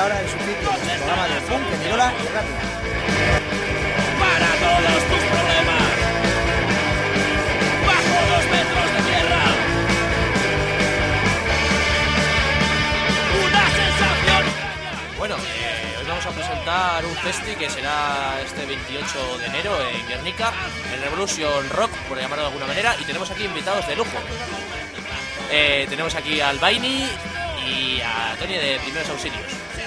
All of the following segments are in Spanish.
hora de sufrir el programa de punk en Irola y Ratia. Para todos tus problemas, bajo 2 metros de tierra, una sensación extraña. Bueno, hoy vamos a presentar un festi que será este 28 de enero en Guernica, el Revolution Rock, por llamarlo de alguna manera, y tenemos aquí invitados de lujo. Tenemos aquí al Vaini y a Tony de Primeros Auxilios.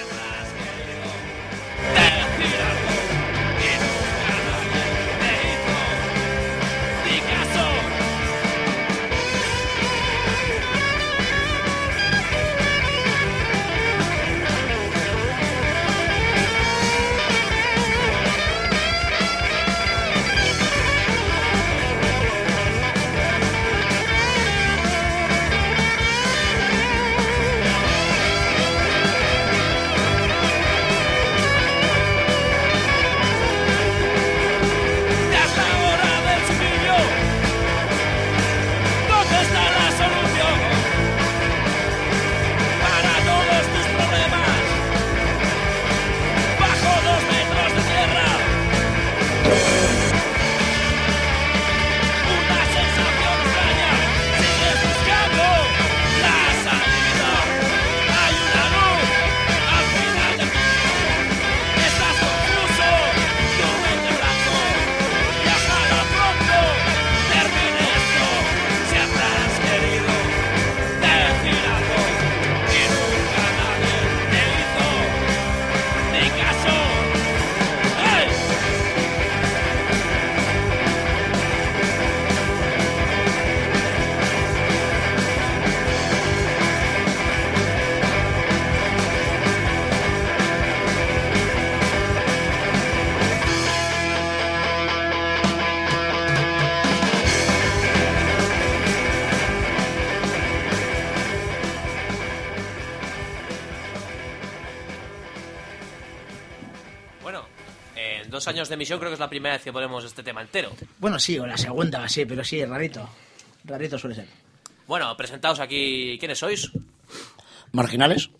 En 2 años de emisión creo que es la primera vez que ponemos este tema entero. Bueno, sí, o la segunda, sí, pero sí, rarito. Rarito suele ser. Bueno, presentaos aquí. ¿Quiénes sois? Marginales.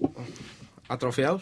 Atrofiados.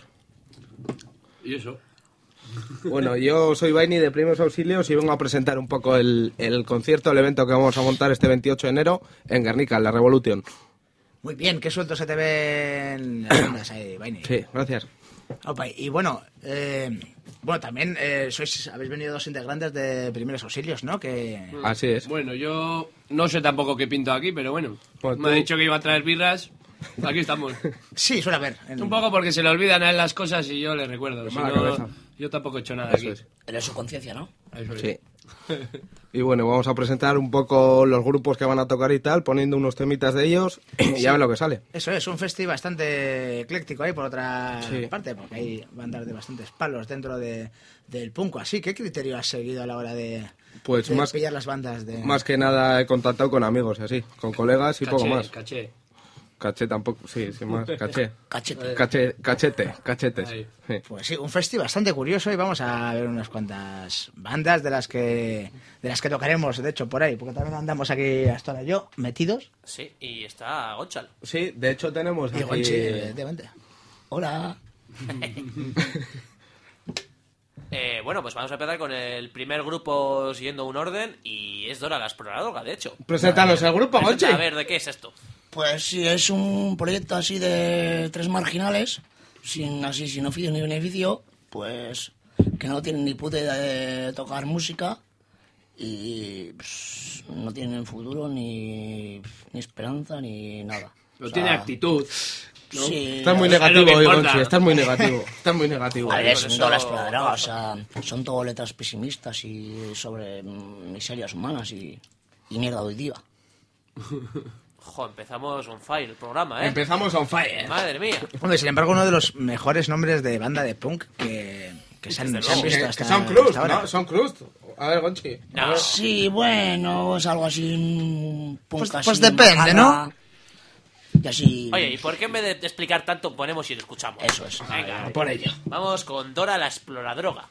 ¿Y eso? Bueno, yo soy Vaini de Primeros Auxilios y vengo a presentar un poco el concierto, el evento que vamos a montar este 28 de enero en Guernica, en la Revolution. Muy bien, qué suelto se te ven las ondas ahí, Vaini. Sí, gracias. Opa, y bueno, también habéis venido 2 integrantes de Primeros Auxilios, ¿no? Que... Así es. Bueno, yo no sé tampoco qué pinto aquí, pero bueno. Pues me ha dicho que iba a traer birras. Aquí estamos. Sí, suele haber. Un poco porque se le olvidan a él las cosas y yo le recuerdo. Si no, yo tampoco he hecho nada aquí. Eres su conciencia, ¿no? Eso es. Sí. Y bueno, vamos a presentar un poco los grupos que van a tocar y tal, poniendo unos temitas de ellos y ya ven lo que sale. Eso es, un festi bastante ecléctico ahí por otra parte, porque hay bandas de bastantes palos dentro del punk. Así, ¿qué criterio has seguido a la hora de pillar las bandas? Más que nada he contactado con amigos y así, con colegas y poco más. Caché tampoco, sí, sin más, caché. Cachetes. Sí. Pues sí, un festi bastante curioso y vamos a ver unas cuantas bandas de las que tocaremos, de hecho, por ahí, porque también andamos aquí hasta ahora yo, metidos. Sí, y está Gonchal. Sí, de hecho tenemos y Gonchi, evidentemente. Hola. Bueno, pues vamos a empezar con el primer grupo siguiendo un orden y es Dora la Exploradora, de hecho. Preséntanos el grupo, Gonchi. A ver, ¿de qué es esto? Pues sí, es un proyecto así de 3 marginales, sin oficio ni beneficio, pues que no tienen ni puta idea de tocar música y pues, no tienen futuro ni esperanza ni nada. Pero tiene actitud. ¿No? Sí, Estás muy negativo hoy, Gonchi, estás muy negativo. A ver, es Dora la Exploradora, o sea, son todo letras pesimistas y sobre miserias humanas y mierda auditiva. Jo, empezamos on fire el programa, ¿eh? Empezamos on fire. Madre mía. Bueno, sin embargo, uno de los mejores nombres de banda de punk que se han visto hasta que son Crust, hasta ahora. ¿no? Son Crust. A ver, Gonchi. No. Sí, bueno, es algo así, un punk Pues así, depende, bajada, ¿no? Y así... Oye, ¿y por qué en vez de explicar tanto ponemos y lo escuchamos? Eso es. Venga, Por ello. vamos con Dora la Exploradroga.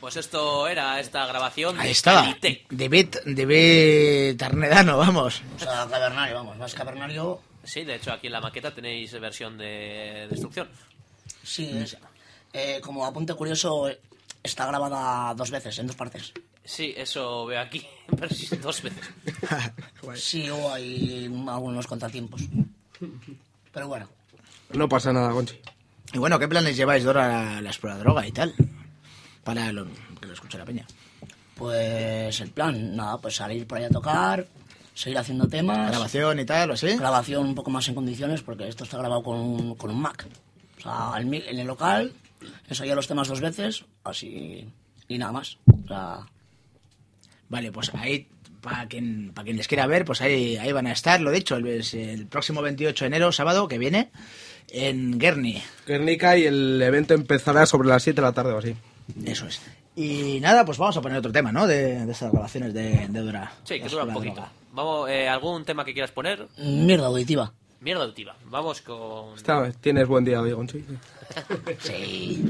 Pues esto era esta grabación Ahí de estaba. Calité. David Arnedano, vamos. O sea, cavernario, vamos, más cavernario. Sí, de hecho aquí en la maqueta tenéis versión de destrucción. Sí, como apunte curioso, está grabada 2 veces, en 2 partes. Sí, eso veo aquí, pero sí, 2 veces. Sí, hubo ahí algunos contratiempos. Pero bueno. No pasa nada, Gonchi. Y bueno, ¿qué planes lleváis de ahora a la Exploradroga y tal? Para que lo escuche la peña. Pues el plan, nada, pues salir por ahí a tocar, seguir haciendo temas. Grabación y tal, ¿o sí? Grabación un poco más en condiciones, porque esto está grabado con un Mac. O sea, en el local, ensayar los temas 2 veces, así, y nada más. O sea... Vale, pues ahí, para quien les quiera ver, pues ahí van a estar, lo dicho, el próximo 28 de enero, sábado, que viene, en Guernica, y el evento empezará sobre las 7 de la tarde o así. Eso es. Y nada, pues vamos a poner otro tema, ¿no? De estas grabaciones de Dora. Sí, que dura un poquito. Vamos, ¿algún tema que quieras poner? Mierda auditiva. Mierda auditiva. Vamos con... Tienes buen día hoy, Gonchi. Sí.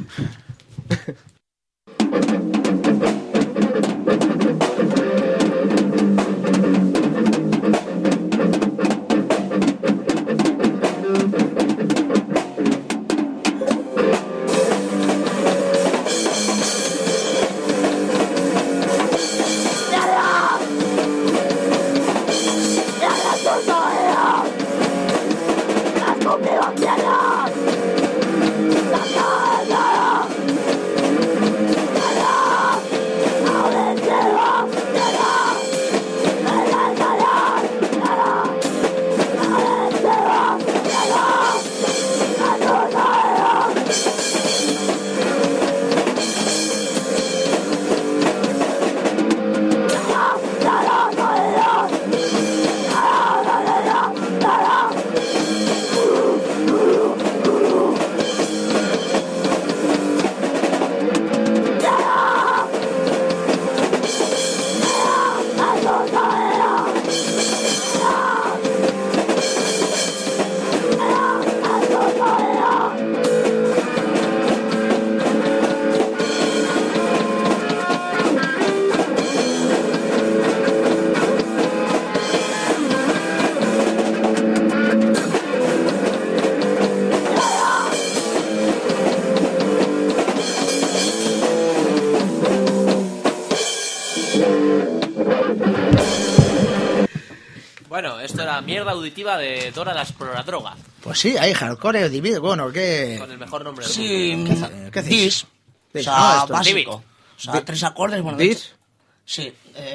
Bueno, esto era Mierda Auditiva de Dora la Exploradroga. Pues sí, hay hardcore, dividido, bueno, ¿qué? Con el mejor nombre del Sí, mundo. ¿Qué hacéis? Dis. O No, sea, esto- básico. Divid. O sea, 3 acordes, bueno. ¿Dis? Sí,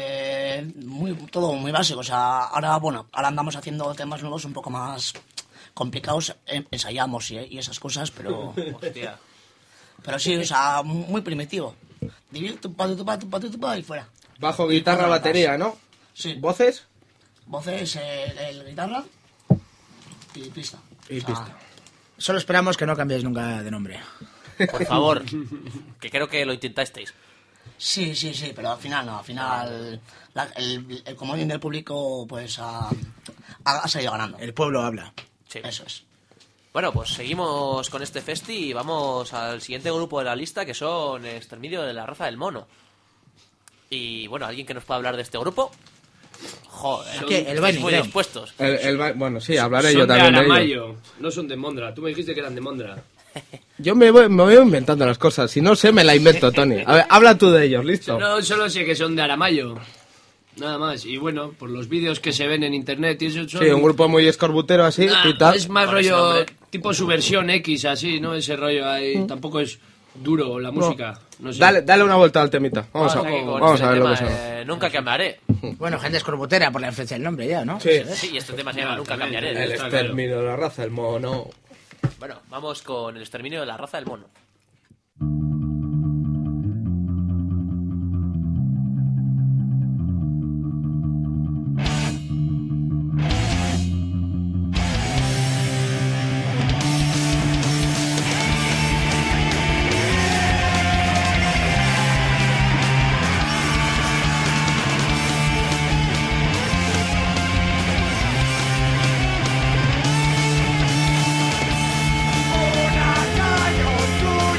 todo muy básico. O sea, ahora andamos haciendo temas nuevos un poco más complicados. Ensayamos y esas cosas, pero... Hostia. Pero sí, o sea, muy primitivo. Divid, tupa, y fuera. Bajo, guitarra, batería, ¿no? Sí. ¿Voces? Voces, el guitarra y pista. Y O sea, pista. Solo esperamos que no cambiéis nunca de nombre. Por favor, que creo que lo intentasteis. Sí, pero al final no. Al final el comodín del público pues ha salido ganando. El pueblo habla. Sí. Eso es. Bueno, pues seguimos con este festi y vamos al siguiente grupo de la lista, que son Exterminio de la Raza del Mono. Y bueno, ¿alguien que nos pueda hablar de este grupo? Joder, ¿Qué? El Bani, muy creo. dispuestos. Bueno, sí, hablaré Son yo también de de ello. Aramayo, no son de Mondra. Tú me dijiste que eran de Mondra. Yo me voy inventando las cosas. Si no sé, me la invento, Tony. A ver, habla tú de ellos, ¿listo? No, solo sé que son de Aramayo. Nada más. Y bueno, por los vídeos que se ven en internet y eso son... Sí, un grupo muy escorbutero así Nah, y tal. es más Con ese rollo nombre. tipo su versión X, así, ¿no? Ese rollo ahí. Tampoco es duro la música. No sé. Dale una vuelta al temita. Vamos a ver lo que sale. Nunca cambiaré. Bueno, gente escorbutera por la influencia del nombre ya, ¿no? Sí. Sí, y este tema se llama Nunca también, cambiaré. El Está exterminio de la raza, el mono. Bueno, vamos con el exterminio de la raza del mono. Una calle oscura.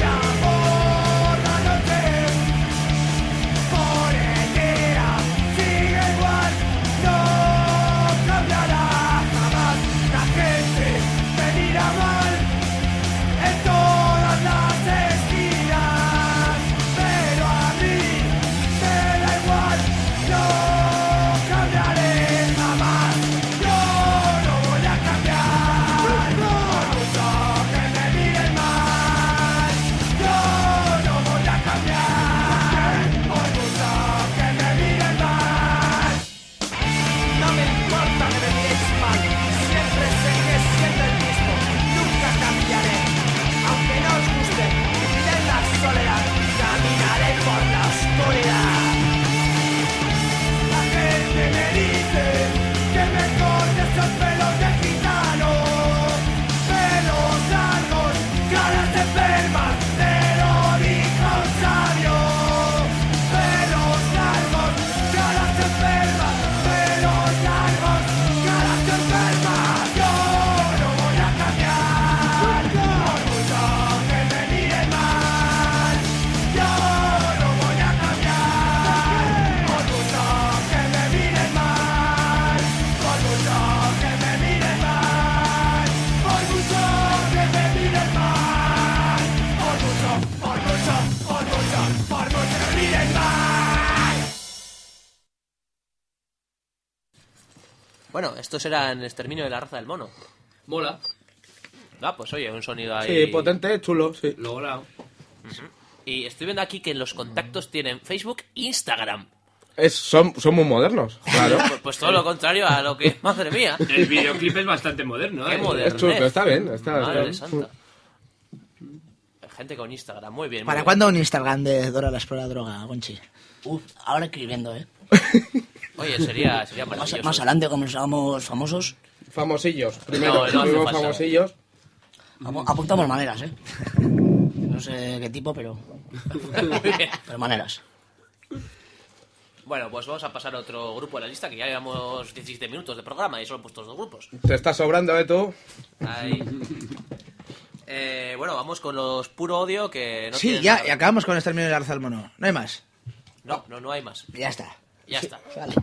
Bueno, estos eran Exterminio de la Raza del Mono. Mola. Ah, pues oye, un sonido ahí... Sí, potente, chulo, sí. Logrado. Y estoy viendo aquí que en los contactos tienen Facebook e Instagram. Son muy modernos, claro. Pues todo lo contrario a lo que... Madre mía. El videoclip es bastante moderno, Qué moderno. Es chulo, está bien. Madre santa. Gente con Instagram, muy bien. ¿Para cuándo un Instagram de Dora la Exploradora, Gonchi? Ahora escribiendo, Oye, sería maravilloso. Más adelante, como seamos famosos, Famosillos. Primero, No hace falta. famosillos. apuntamos maneras, No sé qué tipo, pero Muy bien. maneras. Bueno, pues vamos a pasar a otro grupo de la lista, que ya llevamos 17 minutos de programa y solo he puesto 2 grupos. Te está sobrando, tú. Ahí. Bueno, vamos con los Puro Odio, que no Sí, tienen ya, nada. y acabamos con Exterminio de la Raza del Mono. No hay más. No hay más. Ya está. Ya está. Vale.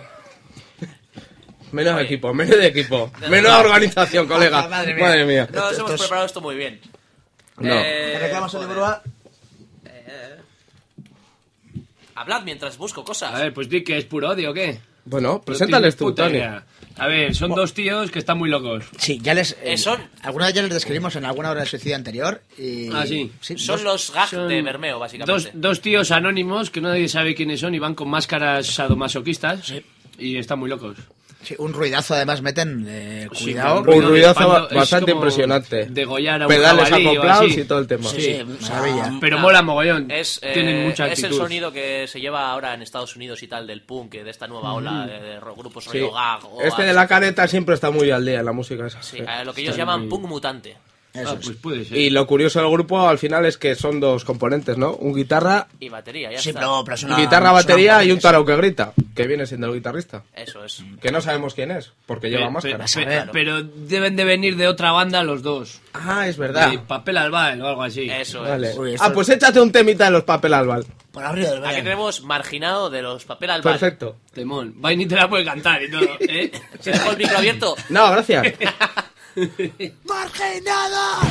Menos Oye. equipo, menos organización, colega. Madre mía. No nos hemos Estos- preparado esto muy bien. No. ¿Te reclamas el de Burua? Hablad mientras busco cosas. A ver, pues di que es puro odio, ¿o qué? Bueno, preséntales tú, Puta Tony. idea. A ver, son dos tíos que están muy locos. Sí, ya les... Son- alguna vez ya les describimos en alguna hora de suicidio anterior y... Ah, sí. Son los gags son de Bermeo, básicamente. Dos tíos anónimos que nadie sabe quiénes son y van con máscaras sadomasoquistas y están muy locos. Sí, un ruidazo además meten, Sí, cuidado. con Un ruidazo cuando es bastante como impresionante. Degollar a un Pedales jabalí o acoplados así. y todo el tema. Sí, maravilla. pero mola mogollón. Es Tienen mucha el actitud. sonido que se lleva ahora en Estados Unidos y tal del punk, de esta nueva ola de grupos Sí. rollo gag. o Este de así. la careta siempre está muy al día en la música esa. Sí, Sí. lo que ellos llaman punk mutante. Eso es. Pues puede ser. Y lo curioso del grupo al final es que son dos componentes, ¿no? Un guitarra, Y batería, ya Sí, está. pero suena- guitarra, batería suenan y un potentes. tarao que grita, que viene siendo el guitarrista. Eso es. Que no sabemos quién es, porque lleva máscara. Pero deben de venir de otra banda los dos. Ah, es verdad. De Papel Albal o algo así. Eso Vale. es. Uy, esto- Ah, pues échate un temita de los Papel Albal. Por arriba del Aquí Belén. tenemos Marginado de los Papel Albal. Perfecto. Temón. Vaini te la puede cantar y todo, ¿eh? ¿Se dejó el micro abierto? No, gracias. ¡Marginado!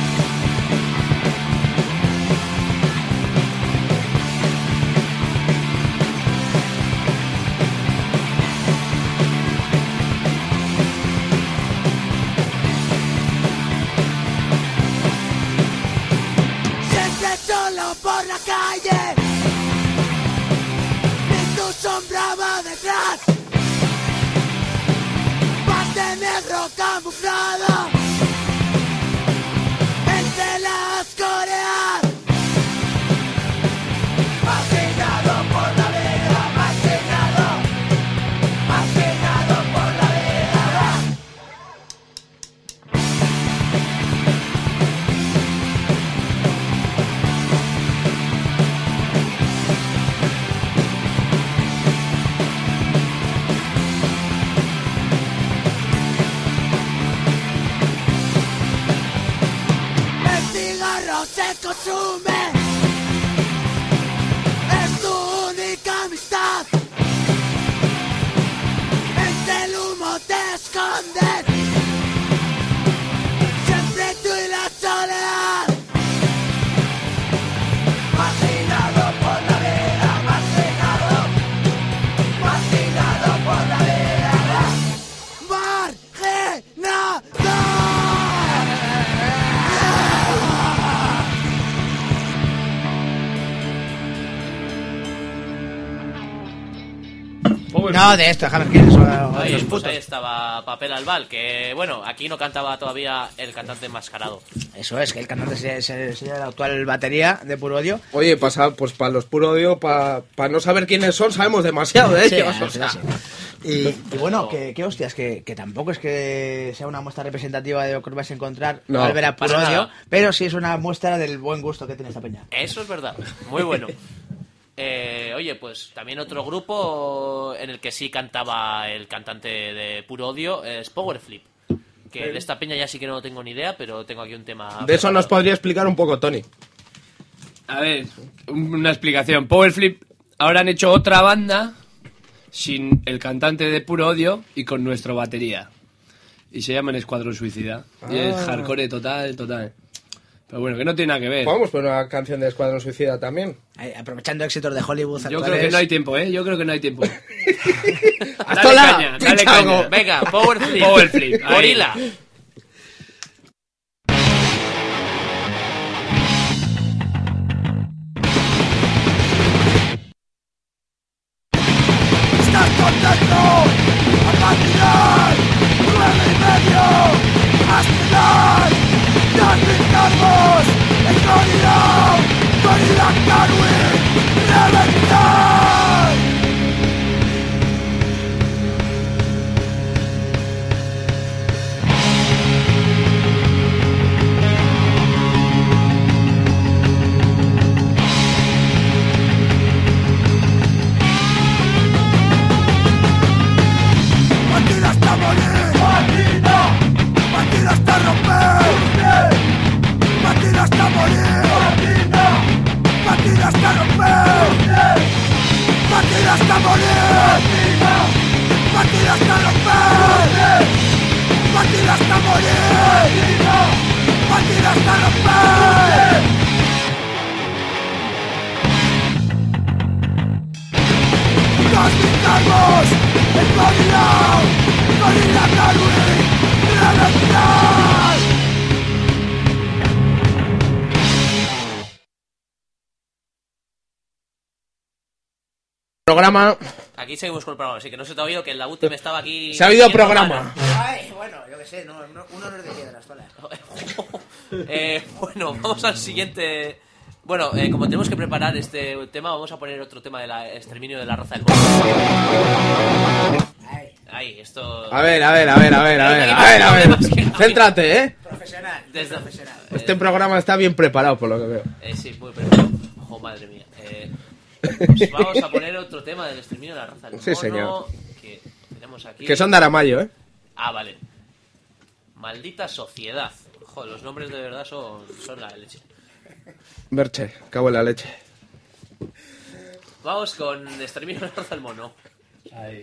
Siempre solo por la calle, ni tu sombra va detrás. Vas de negro camuflado entre las coreas. Marginado por la vida, marginado, marginado por la vida. El cigarro se consume, es tu única amistad. Entre el humo te escondes, siempre tú y la soledad. Marginado por la vida, marginado, marginado por la vida. Marginado. No, de esto, déjame que eso. Ahí, Los pues putos. ahí estaba Papel Albal, que bueno, aquí no cantaba todavía el cantante enmascarado. Eso es, que el cantante sería la actual batería de Puro Odio. Oye, pues para los Puro Odio, para no saber quiénes son, sabemos demasiado de Sí, ellos. al o sea. final sí. Y bueno, que hostias, que tampoco es que sea una muestra representativa de lo que vais a encontrar No, al ver a Puro para Odio, nada. pero sí es una muestra del buen gusto que tiene esta peña. Eso es verdad, muy bueno. Oye, pues también otro grupo en el que sí cantaba el cantante de Puro Odio es Powerflip. Que de esta peña ya sí que no tengo ni idea, pero tengo aquí un tema. De eso nos preparado. podría explicar un poco Tony. A ver, una explicación. Powerflip ahora han hecho otra banda sin el cantante de Puro Odio y con nuestro batería. Y se llaman Escuadrón Suicida. Y es hardcore total. Pero bueno, que no tiene nada que ver. Podemos poner una canción de Escuadrón Suicida también. Aprovechando éxitos de Hollywood. Yo creo que no hay tiempo, ¿eh? Yo creo que no hay tiempo. ¡Hasta la! Caña, dale caña. Venga, Power Flip. Power Flip. ahí. Gorila. ¡Estás contento! ¡A patinar! ¡9:30! ¡Aspirar! ¡2000 cargos! ¡El gorila! ¡Gorila Carwin! ¡Reventar! ¡Batida hasta morir! ¡Batida! ¡Batida hasta romper! ¡Batida hasta morir! ¡Batida! ¡Batida hasta romper! ¡Batida hasta morir! ¡Batida! ¡Batida hasta romper! ¡Batida hasta morir! ¡Batida! ¡Batida hasta romper! ¡2000 cargos! ¡El gorila! ¡Gorila Carwin! ¡Reventar! Programa. Aquí seguimos con el programa, así que no se te ha oído que en la última estaba aquí... Se ha habido metiendo programa. Ay, bueno, yo qué sé, uno no es de piedras, vale. mano. Bueno, vamos al siguiente... Bueno, como tenemos que preparar este tema, vamos a poner otro tema del exterminio de la raza del mono. Ahí, esto... A ver. Céntrate, ¿eh? Profesional. Desde profesional. Este programa está bien preparado, por lo que veo. Sí, muy preparado. Ojo, madre mía. Pues vamos a poner otro tema del exterminio de la raza del mono. Sí, señor. Que tenemos aquí... Que son de Aramayo, ¿eh? Ah, vale. Maldita sociedad. Joder, los nombres de verdad son la leche. Merche, cago en la leche. Vamos con exterminio de la raza del mono. Ahí.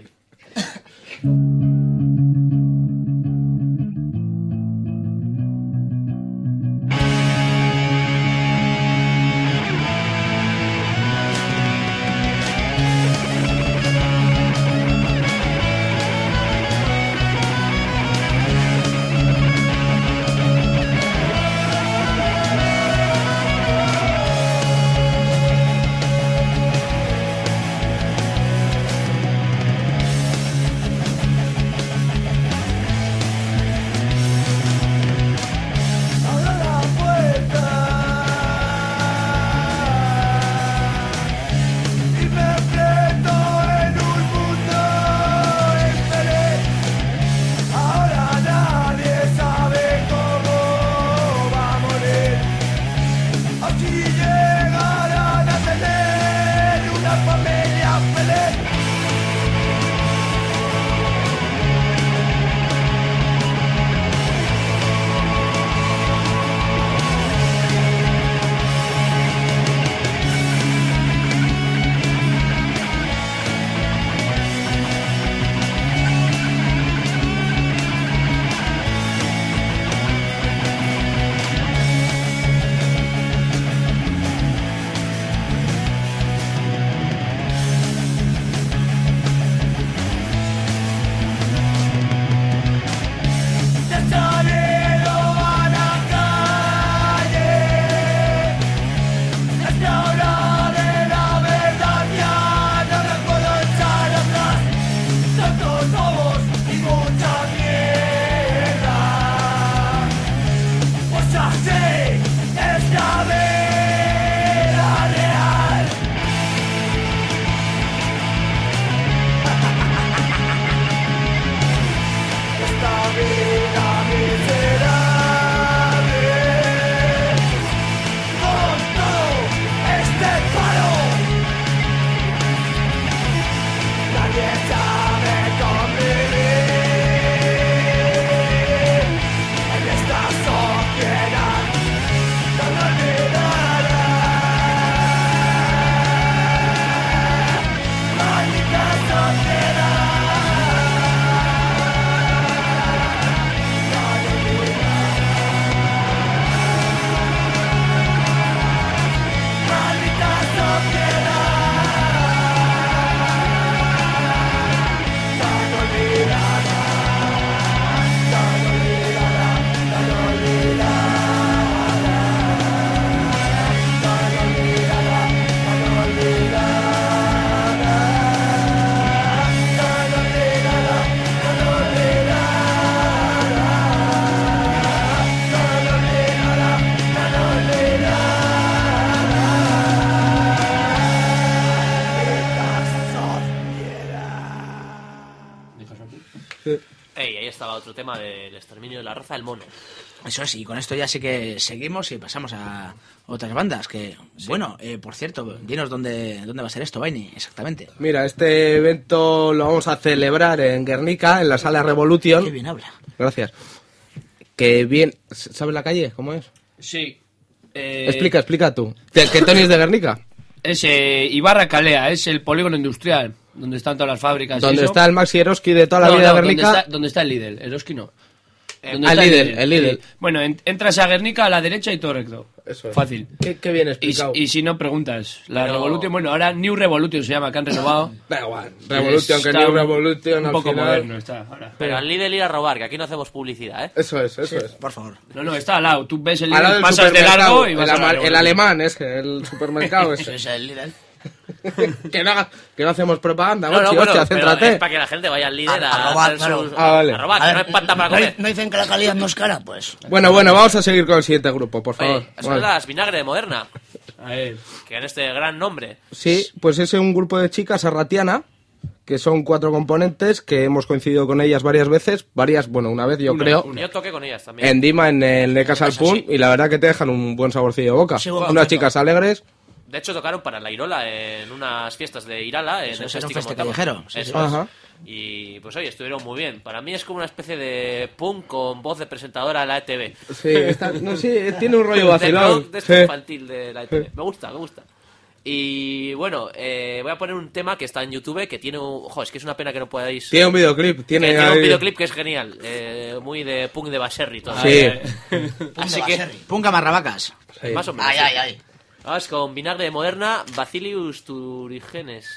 otro tema del exterminio de la raza del mono. Eso es, y con esto ya sí que seguimos y pasamos a otras bandas que, bueno, por cierto, dinos dónde va a ser esto, Vaini, exactamente. Mira, este evento lo vamos a celebrar en Guernica, en la sala Revolution. Qué bien habla. Gracias. Que bien, ¿sabes la calle? ¿Cómo es? Sí. Explica tú. ¿Que Tony es de Guernica? Es Ibarra Calea, es el polígono industrial, donde están todas las fábricas. ¿Dónde está el Maxi Eroski de toda la vida de Guernica? ¿Dónde está el Lidl? Eroski no. El Lidl. Bueno, entras a Guernica a la derecha y todo recto. Eso es. Fácil. Qué bien explicado. Y si no, preguntas. La Revolution, bueno, ahora New Revolution se llama, que han renovado. Da igual. Revolution, que New Revolution un poco al final... moderno está ahora. Pero al Lidl ir a robar, que aquí no hacemos publicidad, ¿eh? Eso es. Por favor. No, está al lado. Tú ves el Al lado Lidl, del pasas de largo y vas a la el Revolution. alemán, el supermercado ese. Es el líder. que no hacemos propaganda, No, hostia, bueno, pero céntrate. es para que la gente vaya al líder A a robar, hacer claro. sus... Vale. A robar, A que ver, no hay panta para comer. ¿No dicen que la calidad no es cara? Pues... Bueno, vamos a seguir con el siguiente grupo, por favor. Oye, son las Vinagre de Moderna, A ver. que en este gran nombre. Sí, pues es un grupo de chicas arratiana, que son 4 componentes, que hemos coincidido con ellas varias veces, una vez yo creo, Yo toqué con ellas también. en Dima, en el Necasal Pun, y la verdad que te dejan un buen saborcillo de boca. Sí, buen Unas concepto. chicas alegres. De hecho, tocaron para la Irola en unas fiestas de Irala. En Eso el es, era un festi que festi montamos. callejero, sí, Eso sí. es. Ajá. Y pues oye, estuvieron muy bien. Para mí es como una especie de punk con voz de presentadora de la ETV. Sí, tiene un rollo De vacilón. rock de este infantil de la ETV. Me gusta. Y bueno, voy a poner un tema que está en YouTube que tiene un... Ojo, es que es una pena que no podáis... Tiene un videoclip. Tiene un videoclip que es genial. Muy de punk de Baserri todo. Sí. Así que... Punca Marrabacas. Sí. Más o menos. Ay. Vamos con Vinagre de Moderna, Bacillus turigenes.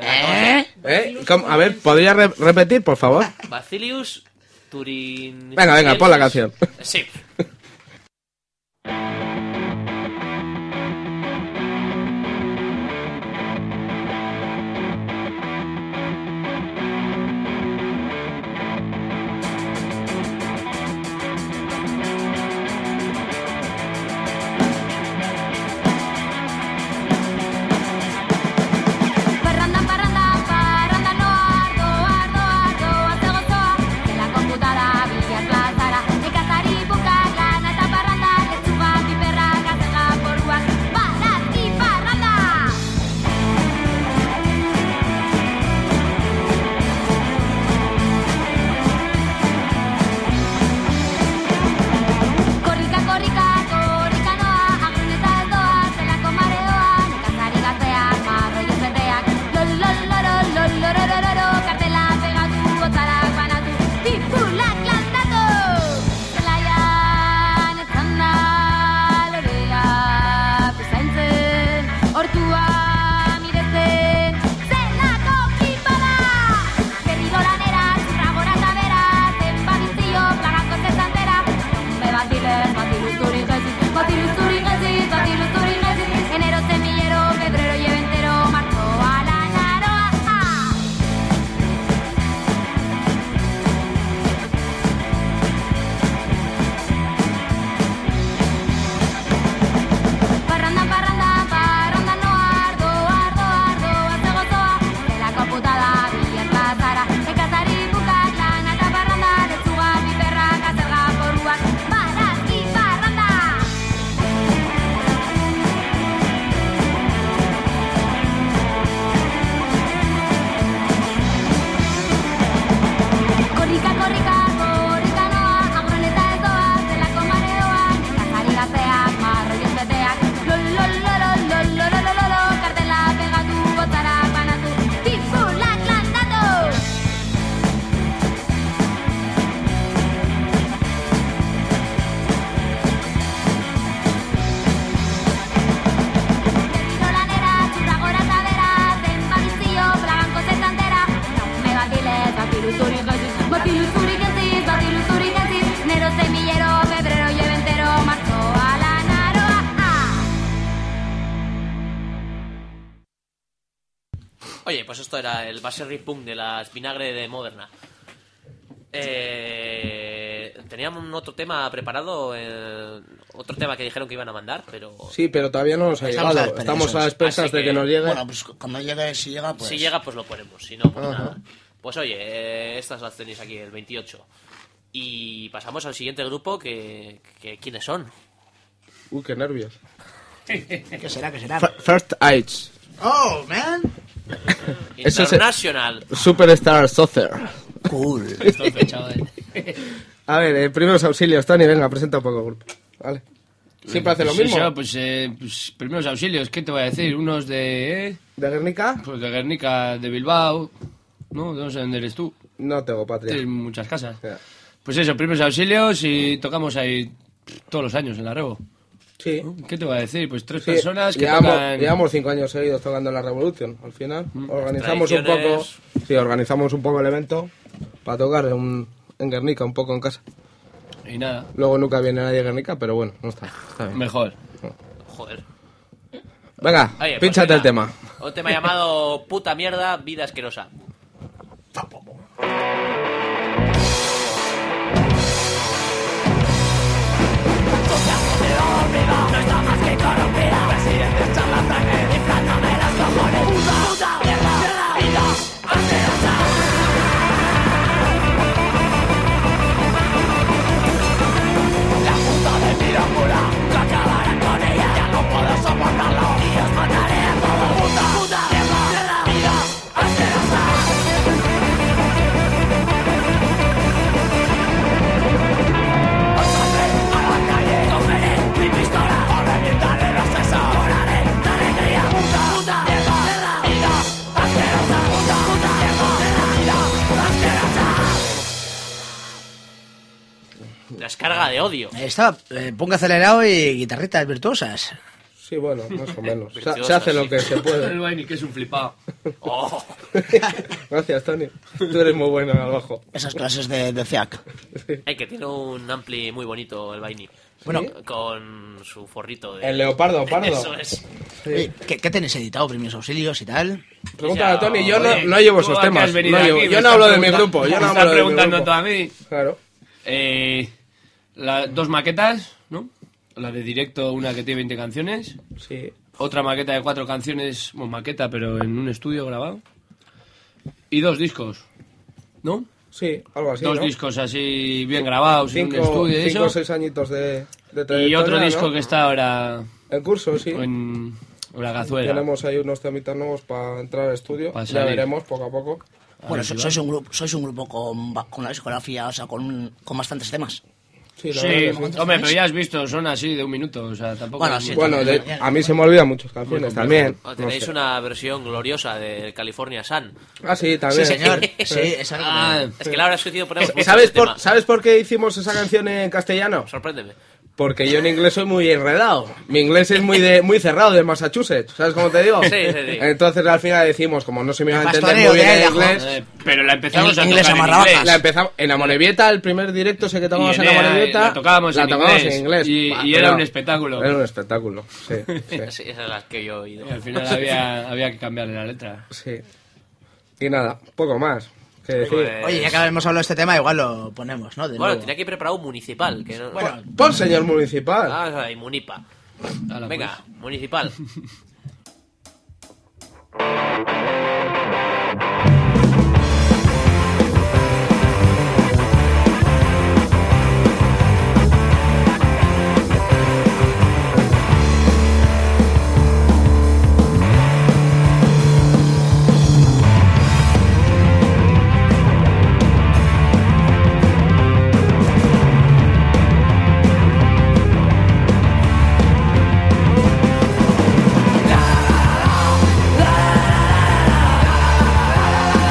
A ver, ¿podría repetir, por favor? Bacillus turin... Venga, pon la canción. Sí. Parranda, parranda no ardo, hace gozoa, de la computada Villar Plazara, de Cazari, Bucar, la nata parranda, lechuga, piperra, caceja, poruak, balas y parranda. Korrika noa, agruneta ez doa, zelako mareoa, nekazari gazteak, marroiez beteak, lololorororororororo, kartela pegatu, otzarak banatu, tipulak landatu! Zelaian etzan da, lorea pizaintzen, hortua mirezen, zelako pipa da! Berriro lanera, zurra gora eta bera, zenba bizio, plagako zezantera, batiluz turi gezi, enero semillero, febrero lleventero, marzo a la naroa. Parranda no ardo, hace gozoa, de la computada Villar Plazara, de Cazari, Bucar, la nata parranda, lechuga, piperra, cacerga, poruak, balas y parranda. Korrika noa, agroneta ez doa, zelako mareoa, nekazari gazteak, marroiez beteak, lololororororororo, kartela pegatu, otzarak banatu, tipulak landatu! Berriro lanera, txurra gora eta bera, zenba bizio, plaganko zezantera, me batiluz turi geziz, nero semillero, febrero lleventero, marzo a la naroa. Oye, pues esto era el Baserri Punk de las Vinagre de Moderna. Teníamos un otro tema preparado, otro tema que dijeron que iban a mandar, pero... Sí, pero todavía no nos ha Estamos llegado. a la espera, Estamos eso a es. expensas Así de que que- nos llegue. Bueno, pues cuando llegue, si llega, pues... Si llega, pues lo ponemos, si no, pues nada. Pues oye, estas las tenéis aquí, el 28. Y pasamos al siguiente grupo, que ¿quiénes son? Qué nervios. ¿Qué será? First Eyes. Oh, man. International. Superstar Soccer. Cool. A ver, primeros auxilios, Tony, venga, presenta un poco el grupo. Vale. ¿Siempre hace lo mismo? Pues primeros auxilios, ¿qué te voy a decir? Unos de... ¿De Guernica? Pues de Guernica, de Bilbao, ¿no? No sé dónde eres tú. No tengo patria. Tienes muchas casas. Yeah. Pues eso, primeros auxilios y tocamos ahí todos los años en la Rebo. Sí. ¿Qué te voy a decir? Pues 3 Sí, personas que tocan... Llevamos 5 años seguidos tocando en la Revolución. Al final organizamos Tradiciones. organizamos un poco el evento para tocar en Guernica, un poco en casa. Y nada, Luego nunca viene nadie a Guernica, pero bueno, no está bien. mejor. Joder. Venga, Oye, pues pínchate venga, el tema. Un tema llamado Puta Mierda, Vida Asquerosa. Descarga de odio. Está, ponga acelerado y guitarritas virtuosas. Sí, bueno, más o menos. Virtuoso, Se hace lo sí. que se El puede. Vaini, que es un flipado. Oh, Gracias, Tony. Tú eres muy bueno al bajo. Esas clases de CEAC. que tiene un ampli muy bonito el Vaini. Bueno, Con su forrito de... El leopardo, pardo. Eso es. oye, ¿qué tenéis editado? ¿Primeros auxilios y tal? Pregúntale a Tony, yo Oye, no llevo tú esos a qué temas. has venido No llevo- aquí, me yo no estás hablo de mi pregunta- grupo. Yo no me hablo estás de mi preguntando grupo. tú a mí. Claro. 2 maquetas, ¿no? La de directo, una que tiene 20 canciones. Sí. Otra maqueta de 4 canciones, bueno, maqueta, pero en un estudio grabado. Y 2 discos, ¿no? Sí, algo así, 2 ¿no? discos así bien grabados en un estudio y 5 o eso. 6 añitos de Y trayectoria, otro disco ¿no? que está ahora En curso, sí. en la cazuela. Tenemos ahí unos temitas nuevos para entrar al estudio. Pa' Ya salir. veremos poco a poco. Bueno, sois un grupo con la discografía, o sea, con bastantes temas. Sí, la Sí, verdad que sí. hombre, pero ya has visto, son así de un minuto, o sea, tampoco... Bueno, es sí, mucho. Bueno, a mí se me olvidan muchas canciones también. Oh, No tenéis sé. una versión gloriosa de California Sun. Ah, sí, también. Sí, señor. Sí, es algo Ah, Es que Laura ha decidido poner mucho ¿Sabes ese tema. ¿Sabes por qué hicimos esa canción en castellano? Sorpréndeme. Porque yo en inglés soy muy enredado. Mi inglés es muy cerrado, de Massachusetts. ¿Sabes cómo te digo? Sí, sí, sí. Entonces al final decimos, como no se me iba a entender pastoreo muy bien de en Idaho. inglés, pero la empezamos En a inglés tocar en amarrabacas. inglés. la empezamos en Amorebieta, el primer directo ese que tocamos Y en Amorebieta. la tocábamos en inglés. Y Pero era un espectáculo. Era un espectáculo, sí. Sí. Sí, esas son las que yo he oído. Y al final había que cambiarle la letra. Sí. Y nada, poco más que decir. Pues- Oye, ya que hemos hablado de este tema, igual lo ponemos, ¿no? De Bueno, nuevo. tenía que preparar un municipal. Que no... Bueno, Pon señor municipal. Ah, y Munipa. Hala, Venga, municipal. La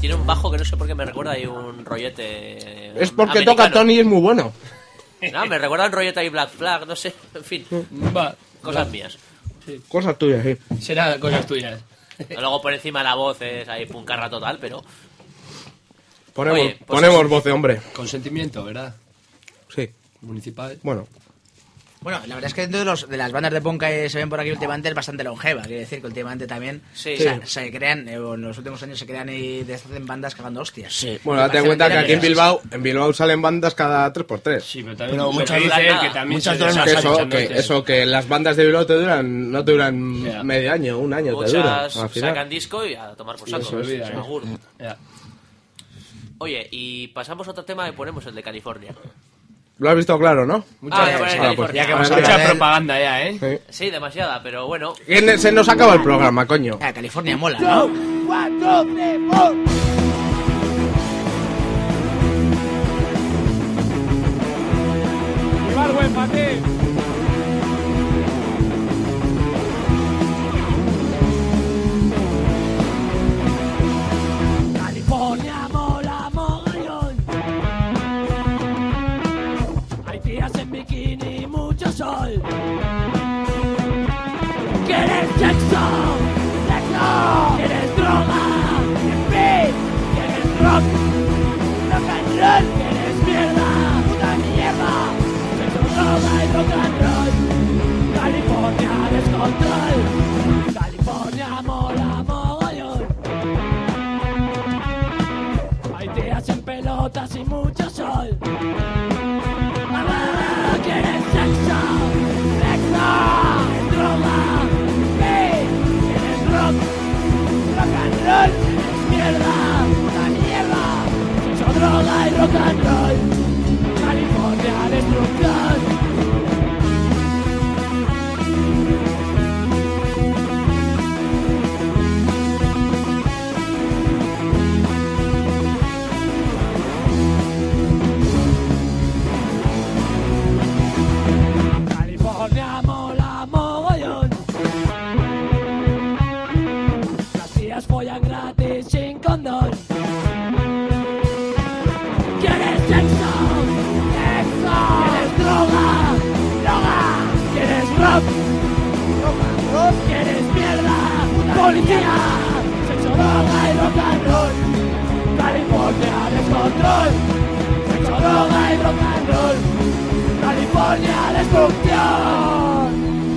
tiene un bajo que no sé por qué me recuerda ahí un rollete. Es porque americano. toca Tony y es muy bueno. No, me recuerda un rollete ahí Black Flag, no sé, en fin. Va, Cosas mías. Sí. Cosas tuyas, sí. Será cosas tuyas. Luego por encima la voz es ahí puncarra total, pero... Ponemos, Oye, pues ponemos voz de hombre. Consentimiento, ¿verdad? Sí. Municipal. Bueno. Bueno, la verdad es que dentro de las bandas de punk que se ven por aquí últimamente es bastante longeva. Quiere decir que últimamente también Sí. se crean, en los últimos años se crean y deshacen bandas cagando hostias. Sí. Bueno, date cuenta que aquí en Bilbao salen bandas cada 3x3. Sí, pero también Pero lo que muchas dice veces- él, que también muchas se veces Que deshace eso, muchas que las bandas de Bilbao no te duran Ya. medio año, un año te duran. Muchas Al final. sacan disco y a tomar por saco. Eso olvida, seguro. Ya. Oye, y pasamos a otro tema y ponemos el de California. Lo has visto claro, ¿no? Ah, ya, sí, bueno, pues California. ya que hemos Mucha hablado Mucha de él, propaganda ya, ¿eh? Sí. Sí, demasiada, pero bueno. Se nos acaba el programa, coño. California mola, ¿no? 1, 2, 3, 4. California mola mogollón. Hay días en bikini y mucho sol. ¿Quieres sexo? ¡Sexo! ¿Quieres droga? ¿Quieres beat? ¿Quieres rock? ¡Rock and roll! ¿Quieres mierda? ¡Puta mierda! Sexo, droga y rock and roll. California descontrol. California mola mogollón. Hay días en pelotas y mucho sol. ¡Ah! ¿Quieres sexo? ¡Sexo! ¡Droga! ¡Beat! ¿Quieres rock? ¡Rock and roll! ¿Quieres mierda? ¡Puta mierda! Sexo, droga y rock and roll. California destrucción. California mola mogollón. Las tías follan gratis sin condón. ¿Quieres sexo? ¡Sexo! ¿Quieres droga? ¡Droga! ¿Quieres rock? ¡Rock and roll! ¿Quieres mierda? ¡Policía! ¡Sexo, droga y rock and roll! ¡California descontrol! ¡Sexo, droga y rock and roll! ¡California destrucción!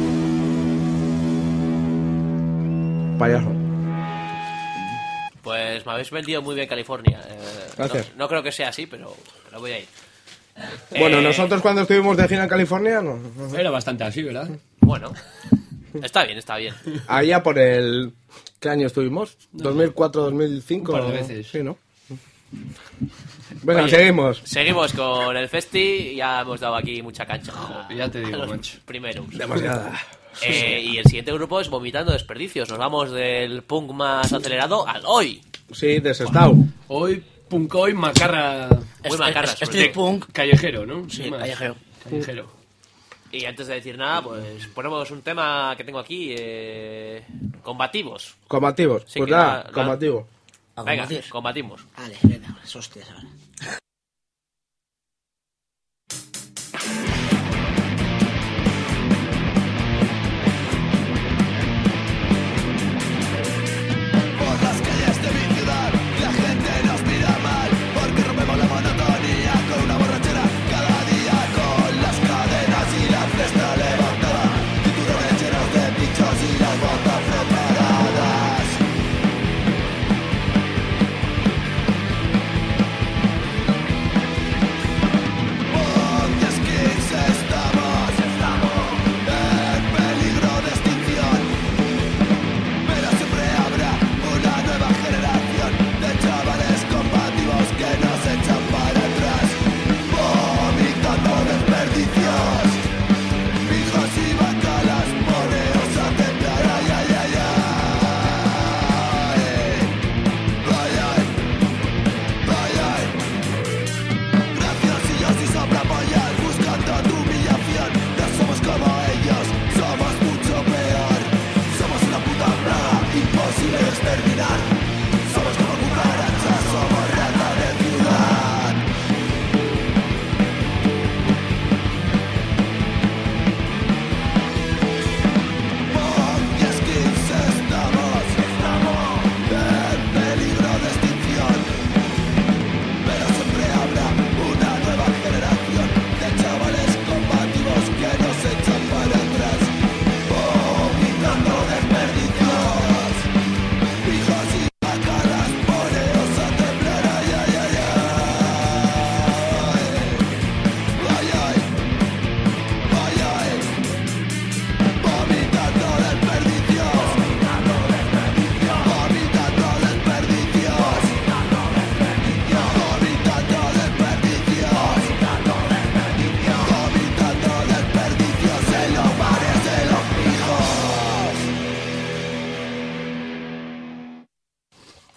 Payaso. Pues me habéis vendido muy bien California. Gracias. No creo que sea así, pero voy a ir. Bueno, nosotros cuando estuvimos de gira en California, no. Era bastante así, ¿verdad? Bueno, está bien, está bien. Allá por el... ¿Qué año estuvimos? ¿2004, 2005? Un par de veces. Sí, ¿no? Venga, Oye, seguimos. Seguimos con el festi. Ya hemos dado aquí mucha cancha. Ya te digo, a los macho. primeros. Demasiada. Y el siguiente grupo es Vomitando Desperdicios. Nos vamos del punk más acelerado al hoy. Sí, desestado. Hoy, punk hoy, macarra Muy macarra, sobre Street todo. punk. callejero, ¿no? Sí, Sin más. callejero. Callejero. Y antes de decir nada, pues ponemos un tema que tengo aquí. Combativos. Combativos. Sí, Pues que nada, la- combativo. A Venga, combatir. combatimos. Vale, venga, las hostias ahora. Por las calles de mi ciudad la gente nos mira mal porque rompemos la monotonía con una borrachera cada día con las cadenas y la fiesta levantada, cinturones llenos de bichos y las botas preparadas.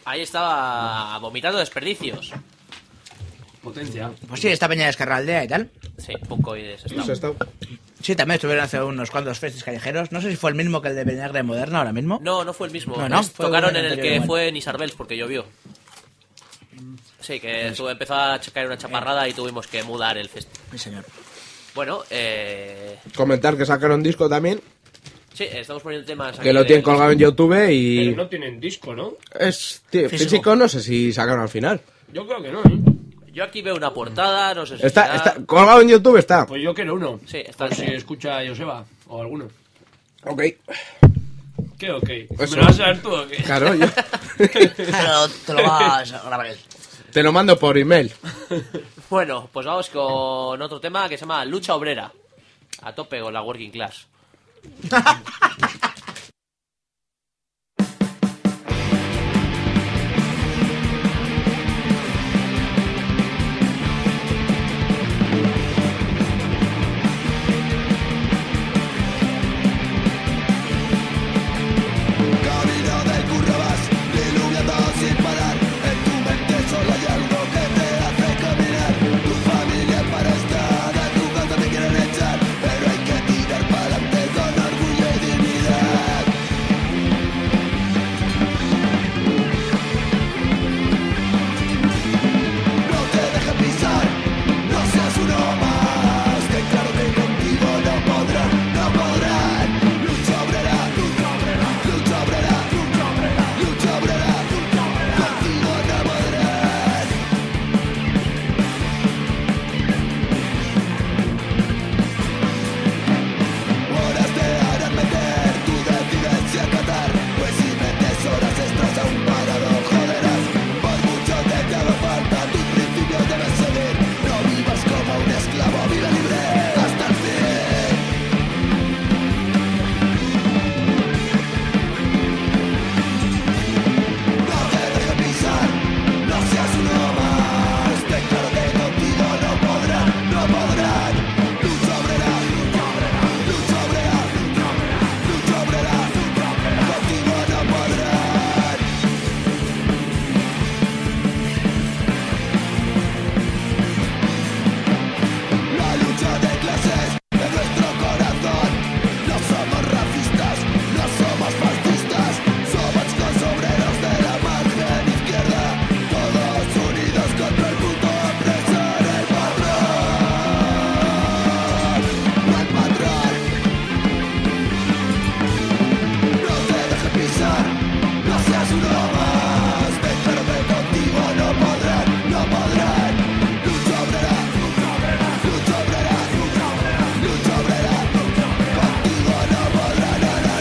Ahí estaba vomitando desperdicios. Potencia. Pues sí, esta peña de Escarraldea y tal. Sí, Punkoides está. Sí, también estuvieron hace unos cuantos festis callejeros. No sé si fue el mismo que el de Vinagre Moderno ahora mismo. No fue el mismo. No, tocaron fue en el que igual. fue en Isarbels porque llovió. Sí, que empezó a caer una chaparrada y tuvimos que mudar el festival. Sí, señor. Bueno, Comentar que sacaron disco también, sí, estamos poniendo temas aquí que lo tienen colgado en YouTube Pero y... no tienen disco, ¿no? Físico no sé si sacaron al final. Yo creo que no, ¿eh? Yo aquí veo una portada, no sé si Está colgado en YouTube, está. Pues yo quiero uno. Sí, está Por si bien. escucha a Joseba o alguno. Ok. ¿Qué ok? Eso. ¿Me lo vas a ver tú o qué? Claro, yo Pero te lo vas a grabar él. te lo mando por email. Bueno, pues vamos con otro tema que se llama Lucha Obrera. A tope con la working class. Camino del curro vas, diluviando sin parar. En tu mente solo hay algo que te hace caminar. Tu familia embarazada, tu casa te quieren echar, pero hay que tirar para adelante con orgullo y dignidad. No te dejes pisar, no seas uno más. Que claro que contigo no podrán, no podrán. Lucha obrera, lucha obrera, lucha obrera, lucha obrera, lucha obrera, lucha obrera. Contigo no podrán. Horas te harán meter, tú decides si acatar. Pues si metes horas extras a un parado joderás. Por mucho que te haga falta, tus principios debes seguir. No vivas como un esclavo, vive libre hasta el fin. No te dejes pisar, no seas uno más. Ten claro que contigo no podrán, no podrán. Lucha obrera, lucha obrera, lucha obrera, lucha obrera, lucha obrera. Contigo no podrán. La lucha de clases de nuestro corazón. No somos racistas, no somos fascistas. Somos los obreros de la margen izquierda. Todos unidos contra el puto opresor, el patrón. El patrón. No te dejes pisar, no seas uno más. Ten claro que contigo no podrán, no podrán. Lucha obrera, lucha obrera, lucha obrera, lucha obrera, lucha obrera, lucha obrera. Contigo no podrán, no, no,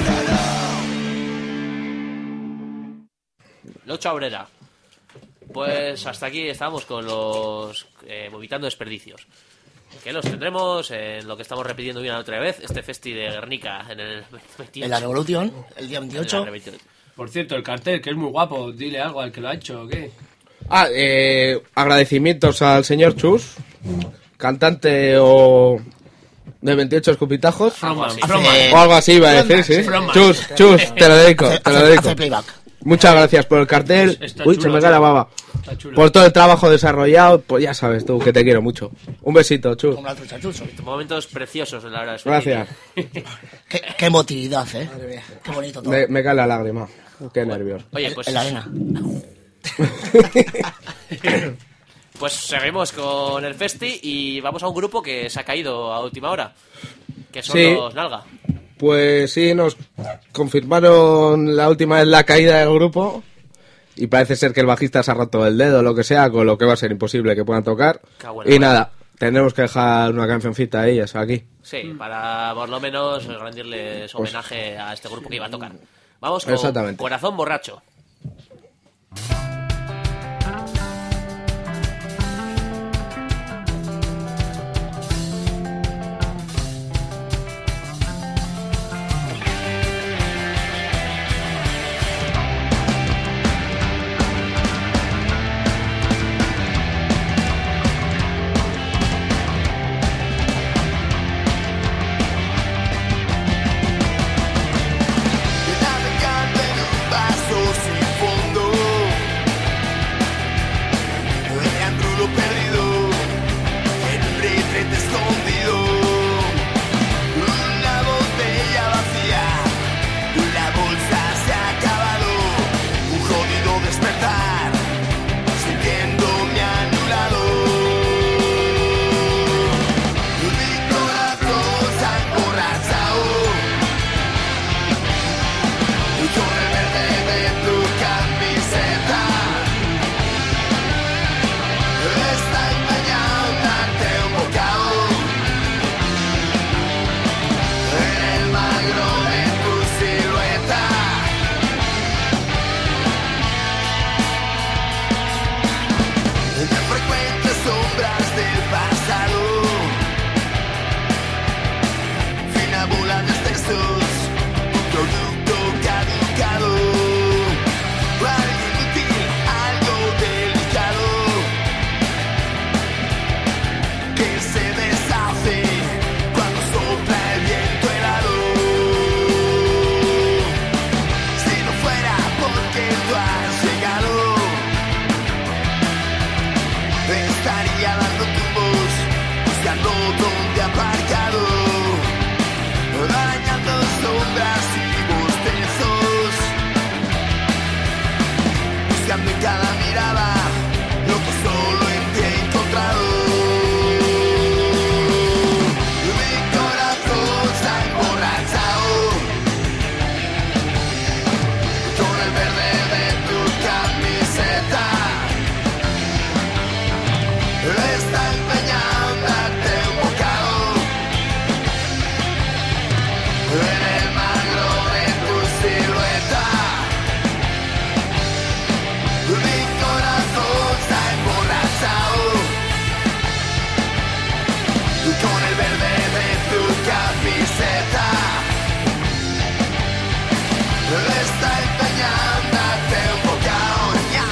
no, no. Lucha Obrera. Pues hasta aquí estamos con los vomitando desperdicios. Que los tendremos en lo que estamos repitiendo una otra vez, este festi de Guernica en el 28. En la Revolución, el día En la 28. Revolución. Por cierto, el cartel, que es muy guapo. Dile algo al que lo ha hecho, ¿o qué? Agradecimientos al señor Chus, cantante o de 28 escupitajos. Froman, así. Froman. O algo así iba a decir, sí. Froman. Chus, te lo dedico, te lo Hace dedico. playback. Muchas gracias por el cartel. Está Uy, chulo, se me cae la tío. baba. Está chulo. Por todo el trabajo desarrollado, pues ya sabes tú que te quiero mucho. Un besito, Chus. Como la trucha chuso. Momentos preciosos, la verdad. Gracias. Qué emotividad, ¿eh? Qué bonito todo. Me cae la lágrima. Qué nervios. Oye, pues En la arena. Pues seguimos con el festi y vamos a un grupo que se ha caído a última hora, que son Sí. los Nalga. Pues sí, nos confirmaron la última vez la caída del grupo y parece ser que el bajista se ha roto el dedo o lo que sea, con lo que va a ser imposible que puedan tocar. Cago en la Y madre. nada, tendremos que dejar una cancioncita a ellas aquí. Sí, para por lo menos rendirles homenaje a este grupo que iba a tocar. Vamos con Exactamente. Corazón Borracho. Navegando en un vaso sin fondo. besos, producto caducado, algo inútil, algo delicado, que se deshace cuando sopla el viento helado. Si no fuera porque tú has llegado, estaría dando tumbos, buscando donde aparcado, dañando sombras y bostezos, buscando en cada mirada lo que solo en ti he encontrado. Mi corazón se ha emborrachado con el verde de tu camiseta. Está empeñado en darte un bocado en el magro de tu silueta. Mi corazón se ha emborrachado con el verde de tu camiseta. Está empeñado en darte un bocado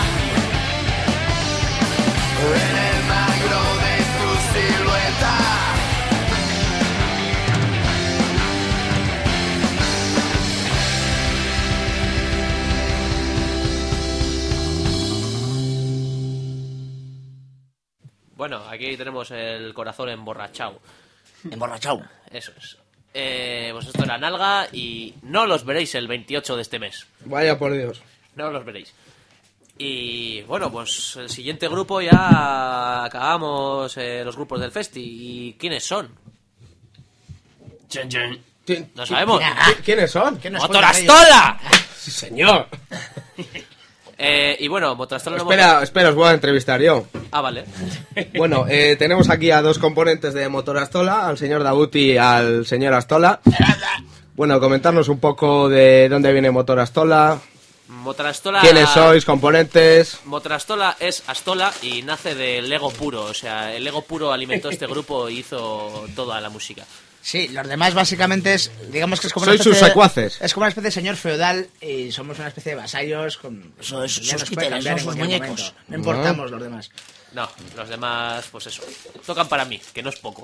en el magro de tu silueta. Bueno, aquí tenemos el corazón emborrachado. Emborrachado. Eso es. Pues esto era Nalga y no los veréis el 28 de este mes. Vaya por Dios. No los veréis. Y bueno, pues el siguiente grupo ya acabamos los grupos del Festi. ¿Y quiénes son? Chen, chen. No sabemos. ¿Quiénes son? ¿Qué nos cuentan ¡Motorastola! Sí, señor. Y bueno, Motorastola no Espera, os voy a entrevistar yo. Ah, vale. Bueno, tenemos aquí a dos componentes de Motorastola, al señor Dabuti y al señor Astola. Bueno, comentarnos un poco de dónde viene Motorastola. Motorastola... ¿Quiénes sois, componentes? Motorastola es Astola y nace del ego puro. O sea, el ego puro alimentó este grupo y hizo toda la música. Sí, los demás básicamente es, digamos que es como Sois una especie sus secuaces. Es como una especie de señor feudal y somos una especie de vasallos con... Eso es, ya sus nos puede títeres, cambiar son en sus cualquier muñecos. momento. No importamos los demás. No, los demás, pues eso. Tocan para mí, que no es poco.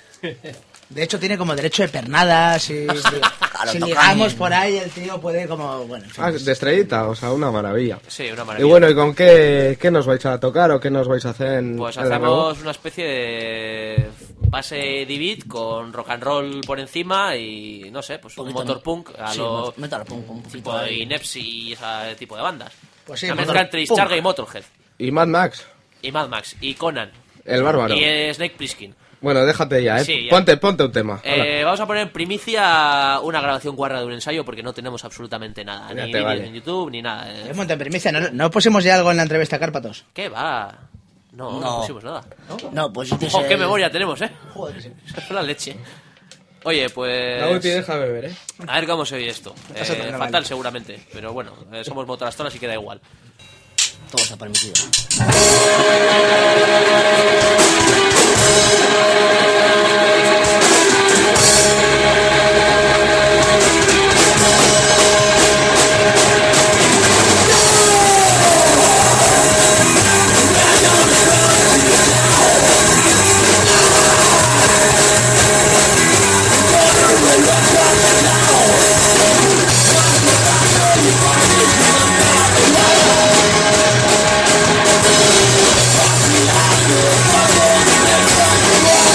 De hecho tiene como derecho de pernadas y si tocan ligamos bien. por ahí el tío puede como... Bueno, en fin. Ah, de estrellita, o sea, una maravilla. Sí, una Y maravilla. bueno, ¿y con qué nos vais a tocar o qué nos vais a hacer en Pues en la hacemos una especie de base de beat con rock and roll por encima y no sé, pues un Poquito, motorpunk a sí, lo metal punk, un poquito tipo de ahí. Inepsi y ese tipo de bandas. Pues sí, Una motor mezcla entre punk. Discharge y Motorhead Y Mad Max, y Mad Max y Conan el bárbaro. y Snake Plissken. Bueno, déjate ya, ¿eh? Sí, ya. Ponte un tema. Hala. Vamos a poner en primicia una grabación guarra de un ensayo porque no tenemos absolutamente nada, Ya ni te vídeos vale. en YouTube ni nada. Un momento, en primicia, ¿no pusimos ya algo en la entrevista a Cárpatos? ¿Qué va? No No. pusimos nada. No, pues dices ¡Oh, qué el- memoria tenemos, eh! Joder, que sí. Es la leche. Oye, pues... Dabuti, deja beber, ¿eh? A ver cómo se oye esto. Pasa otro Fatal vale. seguramente, pero bueno, somos Motorastola, así que da igual. Todo está permitido. We'll be right back.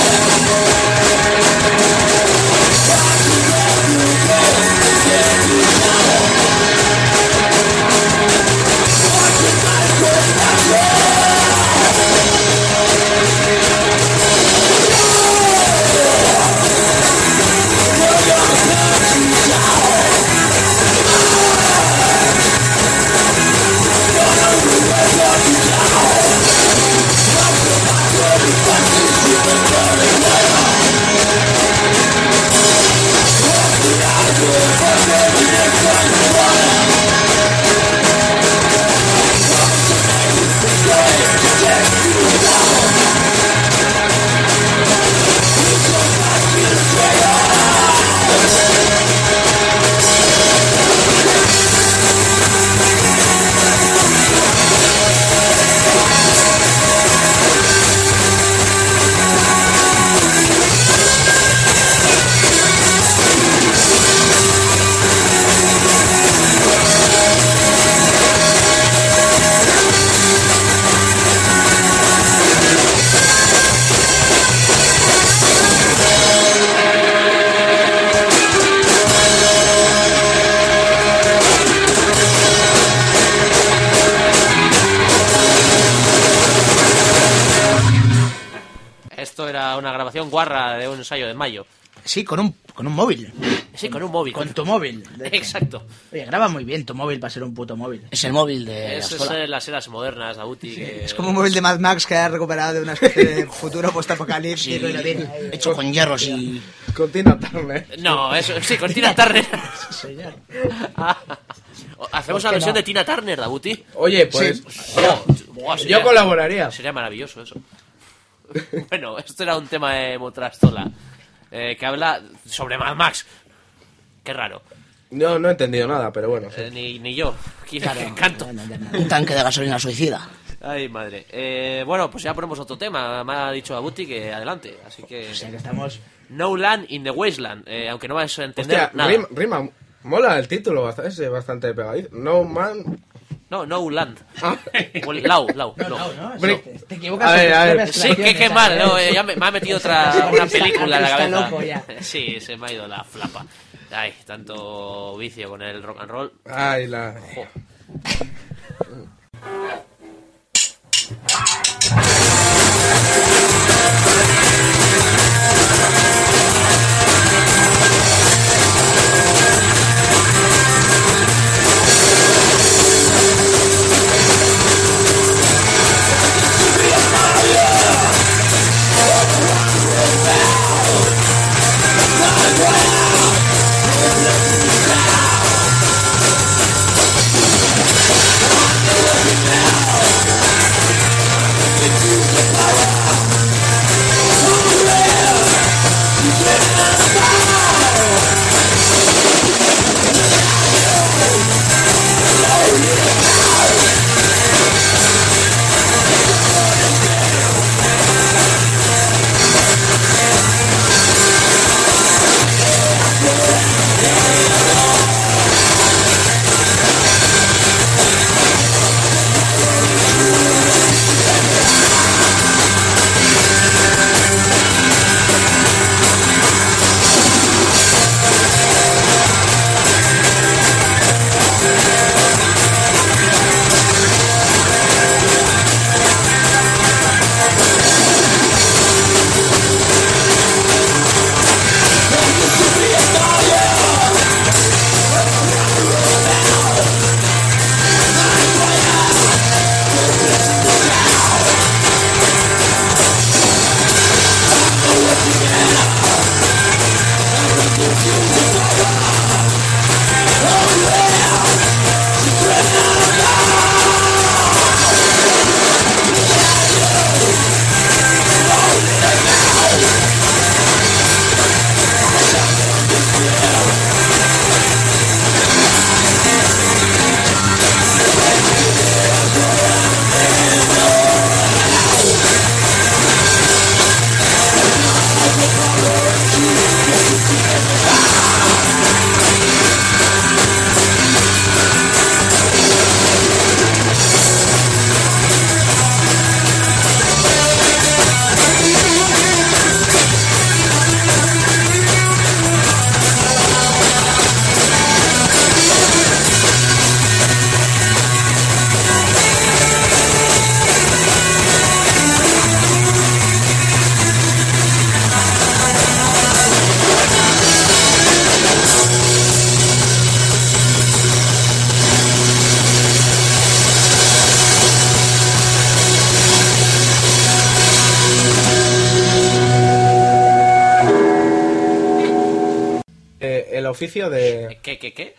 grabación guarra de un ensayo de mayo. Sí, con un móvil. Sí, con un móvil. Con tu móvil. Exacto. Oye, graba muy bien tu móvil para ser un puto móvil. Es el móvil de Eso Astola. es las eras modernas, Dabuti. Sí, que... es como un móvil de Mad Max que ha recuperado de una especie de futuro postapocalíptico y lo tiene. Hecho con hierros y... Con Tina Turner. No, eso sí, con Tina Turner. Señor. Hacemos una versión de Tina Turner, Dabuti. Oye, pues Buah, yo colaboraría. Sería maravilloso eso. Bueno, esto era un tema de Motrastola que habla sobre Mad Max. Qué raro. No he entendido nada, pero bueno. Sí. Ni yo. Canto. Un tanque de gasolina suicida. Ay, madre. Bueno, pues ya ponemos otro tema. Me ha dicho Dabuti que adelante. Así que... O sea que estamos... No Land in the Wasteland. Aunque no vais a entender Hostia, nada. rima. Mola el título, es bastante pegadizo. No Man... No Land. O Lau. No, te equivocas. A ver. Sí, qué mal, ¿no? Ya me ha metido una película en la Está cabeza. loco ya. Sí, se me ha ido la flapa. Ay, tanto vicio con el rock and roll. Ay, la... Jo. El oficio de... ¿Qué?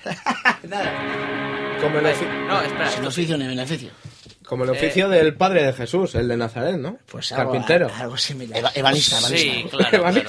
Como el, No, espera. Sin oficio ni beneficio. como el oficio del padre de Jesús, el de Nazaret, ¿no? Pues carpintero. Algo similar. Ebanista. Sí, claro.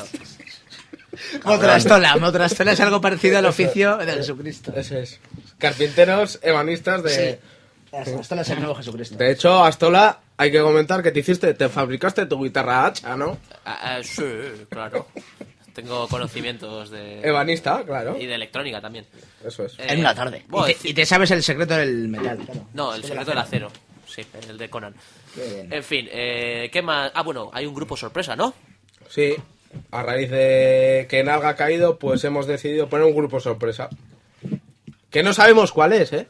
Motrastola es algo parecido al oficio de Jesucristo. Ese es. Carpinteros ebanistas de... Astola es el nuevo Jesucristo. De hecho, Astola, hay que comentar que te fabricaste tu guitarra hacha, ¿no? Sí, claro. Tengo conocimientos de... Ebanista, claro. Y de electrónica también. Eso es. En una tarde. Bueno, Y te sabes el secreto del metal, claro. No, el secreto del acero. Sí, el de Conan. En fin, ¿qué más? Ah, bueno, hay un grupo sorpresa, ¿no? Sí, a raíz de que Nalga ha caído, pues hemos decidido poner un grupo sorpresa. Que no sabemos cuál es, ¿eh?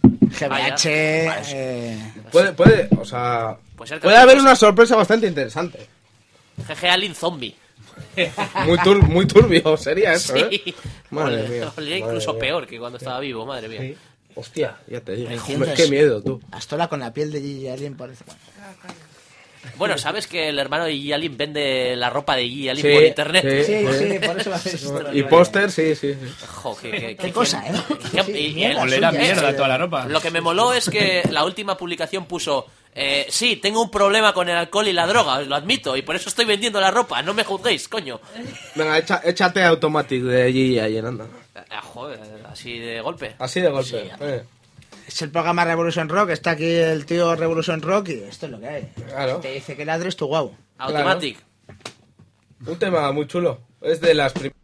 GBH... Puede, o sea... Puede ser que puede haber una sorpresa bastante interesante. GG Alien Zombie. Muy turbio sería eso, Sí. ¿eh? Madre mía. Olía incluso peor que cuando estaba vivo, madre mía. Sí. Hostia, ya te digo. ¿Entiendes? Qué miedo, tú. Astola con la piel de Gigi Allen parece... Bueno, ¿sabes que el hermano de Gigi Allen vende la ropa de Gigi Allen Sí, por internet? Sí, por eso va a hacer esto. Y póster, sí. Jo, Qué cosa, ¿eh? Y Olera mierda toda la ropa. Lo que me moló es que la última publicación puso: sí, tengo un problema con el alcohol y la droga, os lo admito, y por eso estoy vendiendo la ropa, no me juzguéis, coño. Venga, échate Automatic de Gigi ahí, anda. Joder, así de golpe. Así de golpe. Es el programa Revolution Rock, está aquí el tío Revolution Rock y esto es lo que hay. Claro. Te dice que ladres tu guau. Automatic. Un tema muy chulo. Es de las primeras.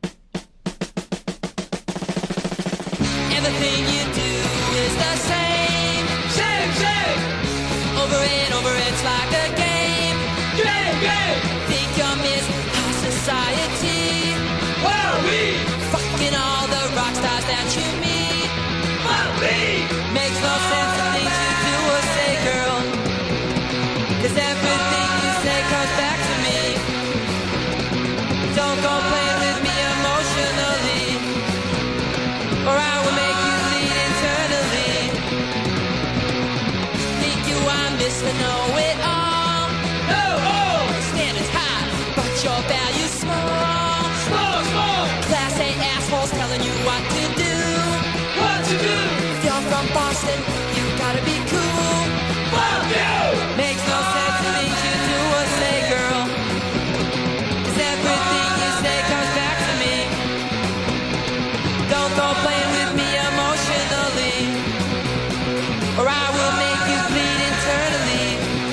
Everything you do is the same. Over and over, it's like a game. Think you're Miss High Society. Fucking all the rock stars that you meet. Makes no sense the things you do or say, girl. 'Cause everything you say comes back to me. Don't go playing with me emotionally, or I will make you bleed internally. Think you are Mr. Know-It-All. Standards high, but your value's small. Class A assholes telling you what to do. If you're from Boston, you gotta be cool. Fuck you! Makes no sense the things you do or say, girl. 'Cause everything you say comes back to me. Don't go playing with me emotionally, or I will make you bleed internally.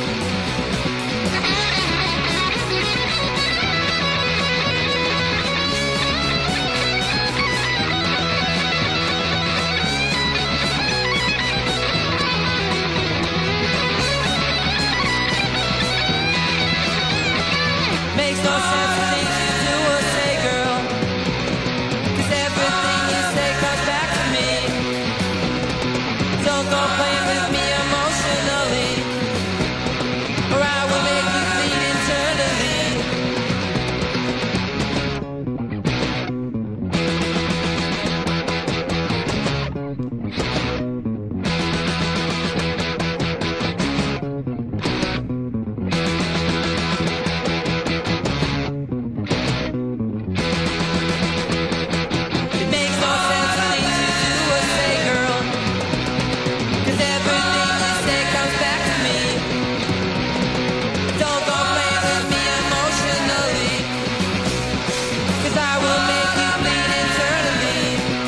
Makes no sense the things you do or say, girl. 'Cause everything you say comes back to me. Don't go playing with me emotionally, or I will make you bleed internally. It makes no sense the things you do or say, girl. 'Cause everything you say comes back to me. Don't go playing with me emotionally, 'cause I will make you bleed internally.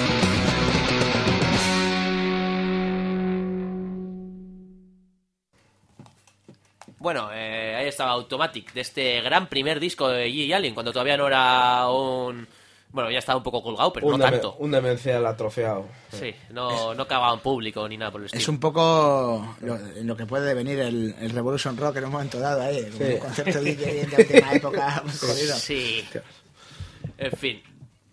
Bueno, ahí estaba Automatic, de este gran primer disco de Gigi Allen, cuando todavía no era un... Bueno, ya estaba un poco colgado, pero no tanto. Un demencial atrofiado. Sí, no cagaba en público ni nada por el estilo. Es un poco lo que puede devenir el Revolution Rock en un momento dado, ¿eh? Un concepto de última época muy jodido. Sí. En fin.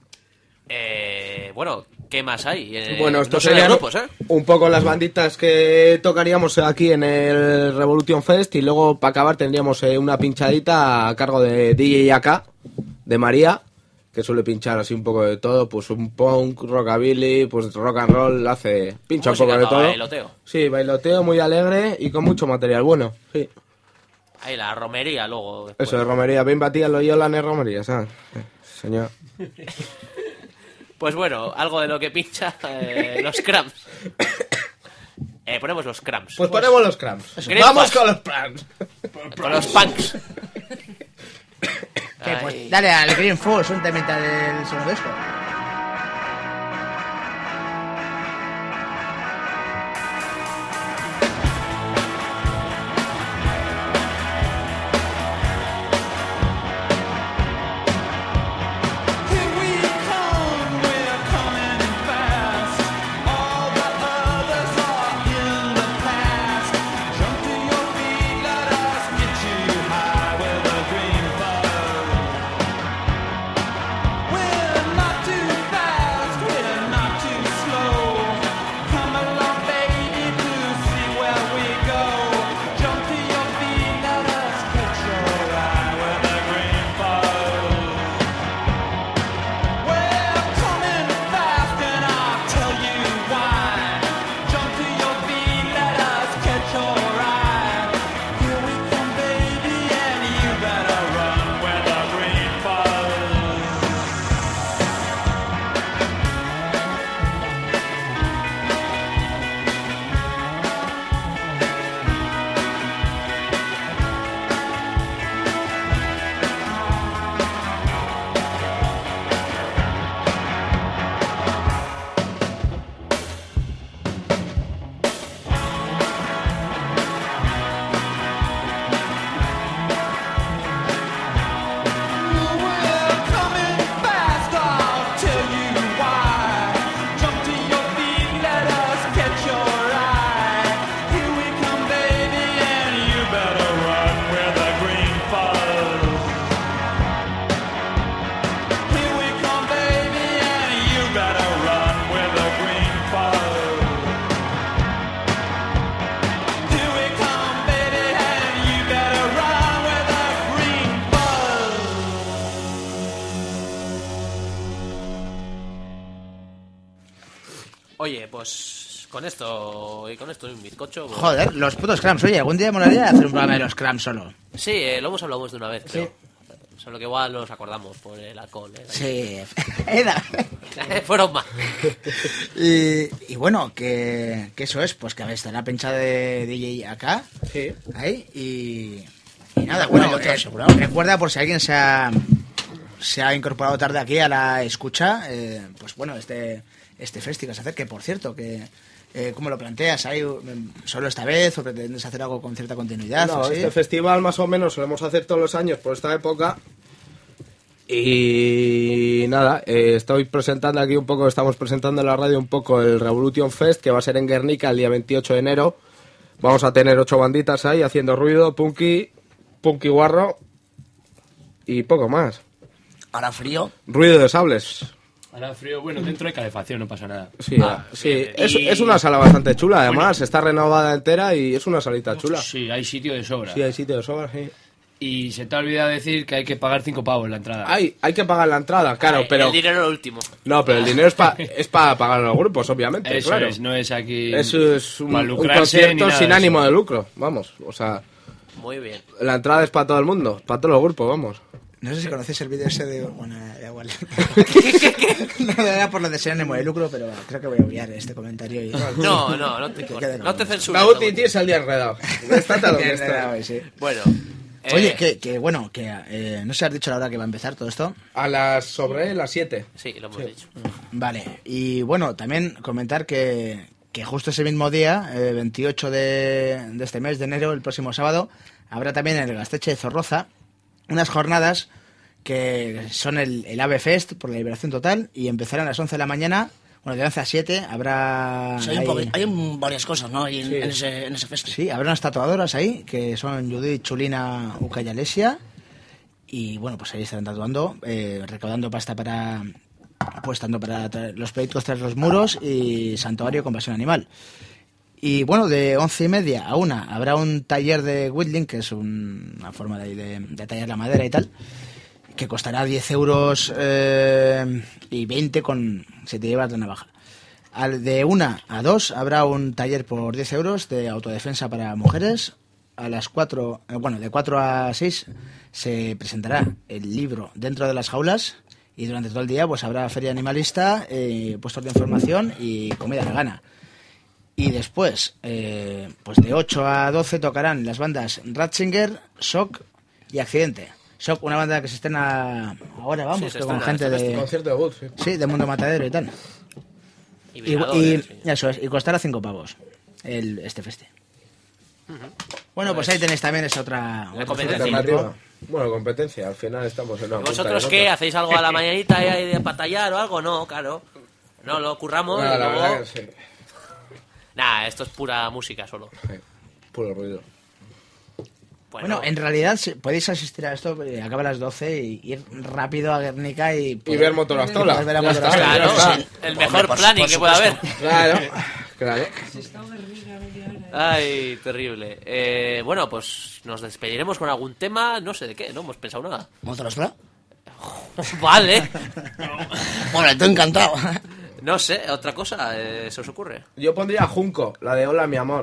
Bueno, ¿qué más hay? Bueno, esto no son de serían grupos, ¿eh? un poco las banditas que tocaríamos aquí en el Revolution Fest, y luego para acabar tendríamos una pinchadita a cargo de DJ AK, de María, que suele pinchar así un poco de todo, pues un punk, rockabilly, pues rock and roll, pincha un poco de todo. Bailoteo. Sí, bailoteo muy alegre y con mucho material bueno, sí. Ahí la romería luego. Después. Eso de romería, ben batían los yolan en romería, ¿sabes? Señor. Pues bueno, algo de lo que pincha los Cramps. Ponemos los Cramps. Pues ponemos los Cramps. Great Vamos Fast. con los Cramps. Con los punks. ¿Qué? Pues dale al Green Force, un temita del segundo disco. Not to Oye, pues con esto y un bizcocho. Pues... Joder, los putos Cramps. Oye, algún día molaría hacer un programa de los Cramps solo. Sí, lo hemos hablado de una vez, creo. Sí. Solo que igual nos acordamos por el alcohol. Sí. Fueron más. Y bueno, que eso es, pues que estará pinchado de DJ acá. Sí. Ahí. Y nada, bueno, recuerda por si alguien se ha incorporado tarde aquí a la escucha, pues bueno, este festi que se acerque, por cierto, que... ¿Cómo lo planteas? ¿Hay solo esta vez o pretendes hacer algo con cierta continuidad? No, ¿sí? Este festival más o menos solemos hacer todos los años por esta época. Y nada, estamos presentando en la radio un poco el Revolution Fest, que va a ser en Guernica el día 28 de enero. Vamos a tener 8 banditas ahí haciendo ruido, punky guarro y poco más. ¿Hará frío? Ruido de sables. Hará frío, bueno, dentro hay calefacción, no pasa nada. Sí, sí. Es una sala bastante chula, además, está renovada entera y es una salita chula. Sí, hay sitio de sobra. Sí, hay sitio de sobra, sí. Y se te ha olvidado decir que hay que pagar 5 pavos la entrada. Hay que pagar la entrada, claro, pero... El dinero es lo último. No, pero el dinero es para pagar a los grupos, obviamente, Eso claro. No es aquí... Eso es un concierto sin ánimo de lucro, vamos, o sea... Muy bien. La entrada es para todo el mundo, para todos los grupos, vamos. No sé si conocéis el vídeo ese de... Bueno, da igual. No era por lo de ser ánimo de lucro, pero creo que voy a obviar este comentario. Y... No te censures. Bauti tienes el día enredado. Está lo que está. Sí. Bueno... Oye, que no sé, has dicho la hora que va a empezar todo esto. Sobre las 7. Sí, lo hemos dicho. Vale, y bueno, también comentar que justo ese mismo día, 28 de este mes de enero, el próximo sábado, habrá también en el Gasteche de Zorroza unas jornadas que son el AVE Fest por la liberación total y empezarán a las 11 de la mañana. Bueno, de 11 a 7 habrá... O sea, hay varias cosas, ¿no? En ese festival. Sí, habrá unas tatuadoras ahí, que son Judith, Chulina, Uca y Alesia. Y bueno, pues ahí estarán tatuando, recaudando pasta para... Pues tanto para los proyectos tras los muros y Santuario Compasión Animal. Y bueno, de 11:30 a 1 habrá un taller de whittling, que es una forma de tallar la madera y tal, que costará 10 euros y 20 si te llevas la navaja. De 1 a 2 habrá un taller por 10 euros de autodefensa para mujeres. A las 4, de 4 a 6 se presentará el libro Dentro de las jaulas y durante todo el día pues habrá feria animalista, puestos de información y comida vegana. Y después, pues de 8 a 12 tocarán las bandas Ratzinger, Shock y Accidente. Shock, una banda que se estrena ahora, vamos, sí, con gente de... concierto de Wood, sí. Sí, de Mundo Matadero y tal. Y eso es, y costará 5 pavos este festi. Bueno, pues ahí tenéis también esa otra competencia. Bueno, competencia, al final estamos en una... ¿Y vosotros qué? ¿Hacéis algo a la mañanita ahí de patallar o algo? No, claro. No, lo curramos y luego... Sí. Nah, esto es pura música solo. Sí, puro ruido. Bueno, en realidad podéis asistir a esto, acaba a las 12 y ir rápido a Guernica y ver Motorastola. Claro, sí. El mejor planning que pueda haber. Claro. Ay, terrible. Bueno, pues nos despediremos con algún tema, no sé de qué, no hemos pensado nada. ¿Motorastola? Vale. Bueno, estoy encantado. No sé, otra cosa, ¿se os ocurre? Yo pondría Junco, la de Hola, mi amor.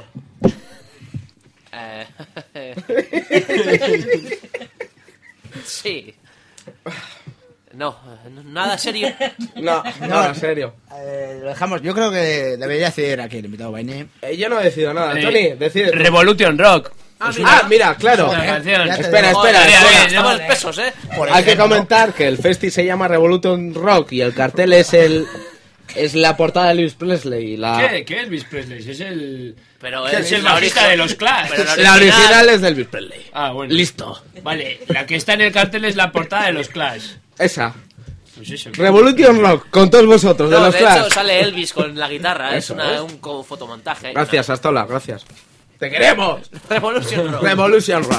Sí. No, nada serio. No, nada serio. Lo dejamos. Yo creo que debería decir aquí el invitado Baini. Yo no he decidido nada. Tony, decide. Revolution Rock. Mira, claro. Espera. Estamos pesos, Hay que comentar que el festi se llama Revolution Rock y el cartel es la portada de Elvis Presley. ¿Qué es Elvis Presley? Es el... Pero es el bajista de los Clash. La original es de Elvis Presley. Ah, bueno. Listo. Vale, la que está en el cartel es la portada de los Clash. Esa. Pues eso. Revolution Rock, con todos vosotros, de los de Clash. hecho sale Elvis con la guitarra, Eso es un fotomontaje. Gracias, Astola, gracias. ¡Te queremos! Revolution Rock. Revolution Rock.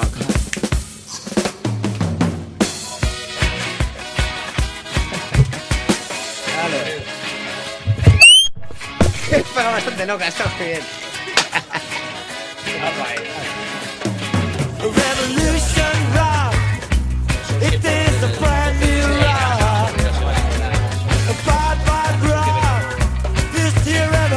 Pero bastante loca, está muy bien. Revolution rock. It is a brand new rock. A bad rock. This here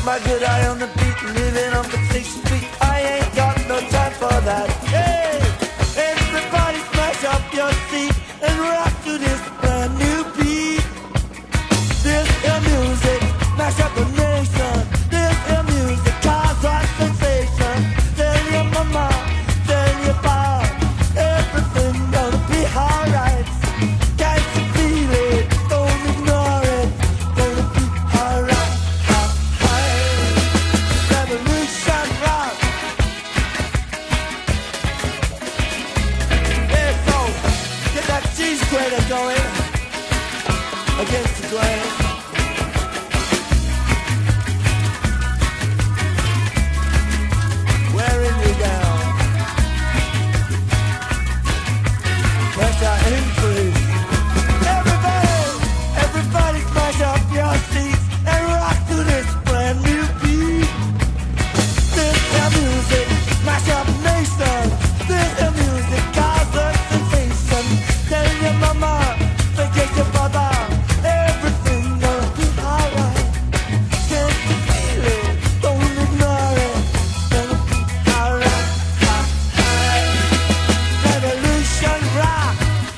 my good eye on the beat, living on the street. I ain't got no time for that. Hey, everybody smash up your seat and rock to this brand new beat. This is music, mash up the nation. This is music, cause a sensation. Tell your mama, tell your pop, everything gonna be alright. Can't you feel it? Don't ignore it. Gonna be alright. Revolution rock. Yeah, so get that cheese grater going against the grain. Wearing you down. Pressure increase. Everybody smash up your seats and rock to this brand new beat. This is music, smash up nation. This is music, cause a sensation. Tell your mama, forget your brother. Everything gonna be alright. Can't you feel it? Don't ignore it. Gonna be alright. Revolution rock.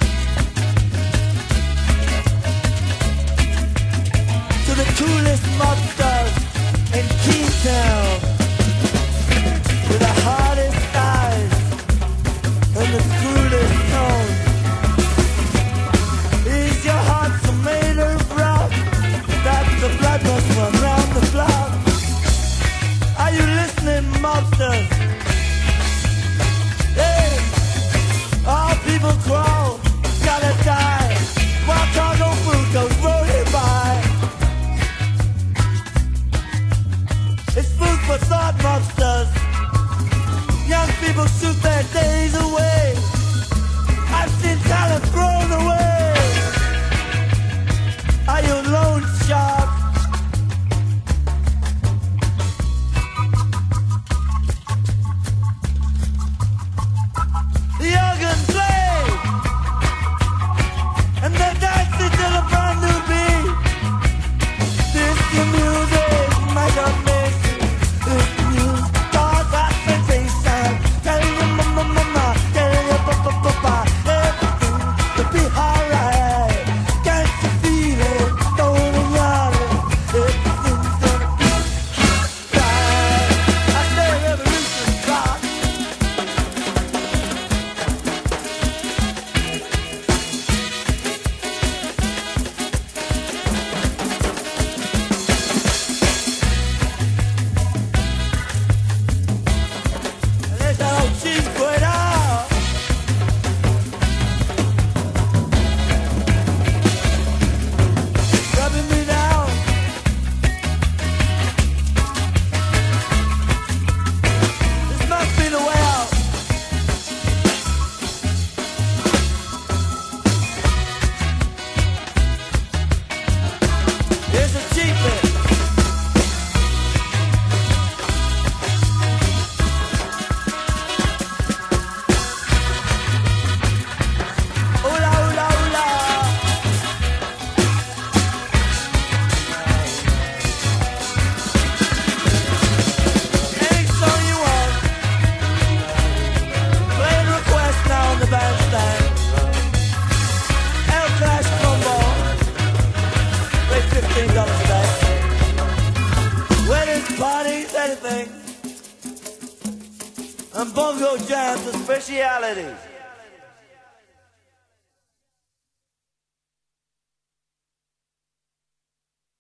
To the coolest mobsters in Keytown, with the hardest eyes and the coolest tone. Is your heart so made of rock that the blood must run round the block? Are you listening, mobsters? Hey, all people crawl, gotta die, while cargo food goes rolling by. It's food for thought, mobsters. Young people shoot their days away. I've seen talent thrown away. Are you loan shark? The organ play, and they dance it to the brand new beat. This is music, my God, nation. This music, cause a sensation. Tell your mama, tell your papa, everything will be alright. Can't you feel it? Don't ignore it. Everything's gonna be alright. I say revolution rock. There's that old cheese grater. Rubbing me down. This must be the way out. Here's a cheap bit. Hola, hola, hola. Any song you want. Play a request now on the bandstand. El Clash Combo. Pay $15 a day. Weddings, parties, anything. And bongo jams are specialities.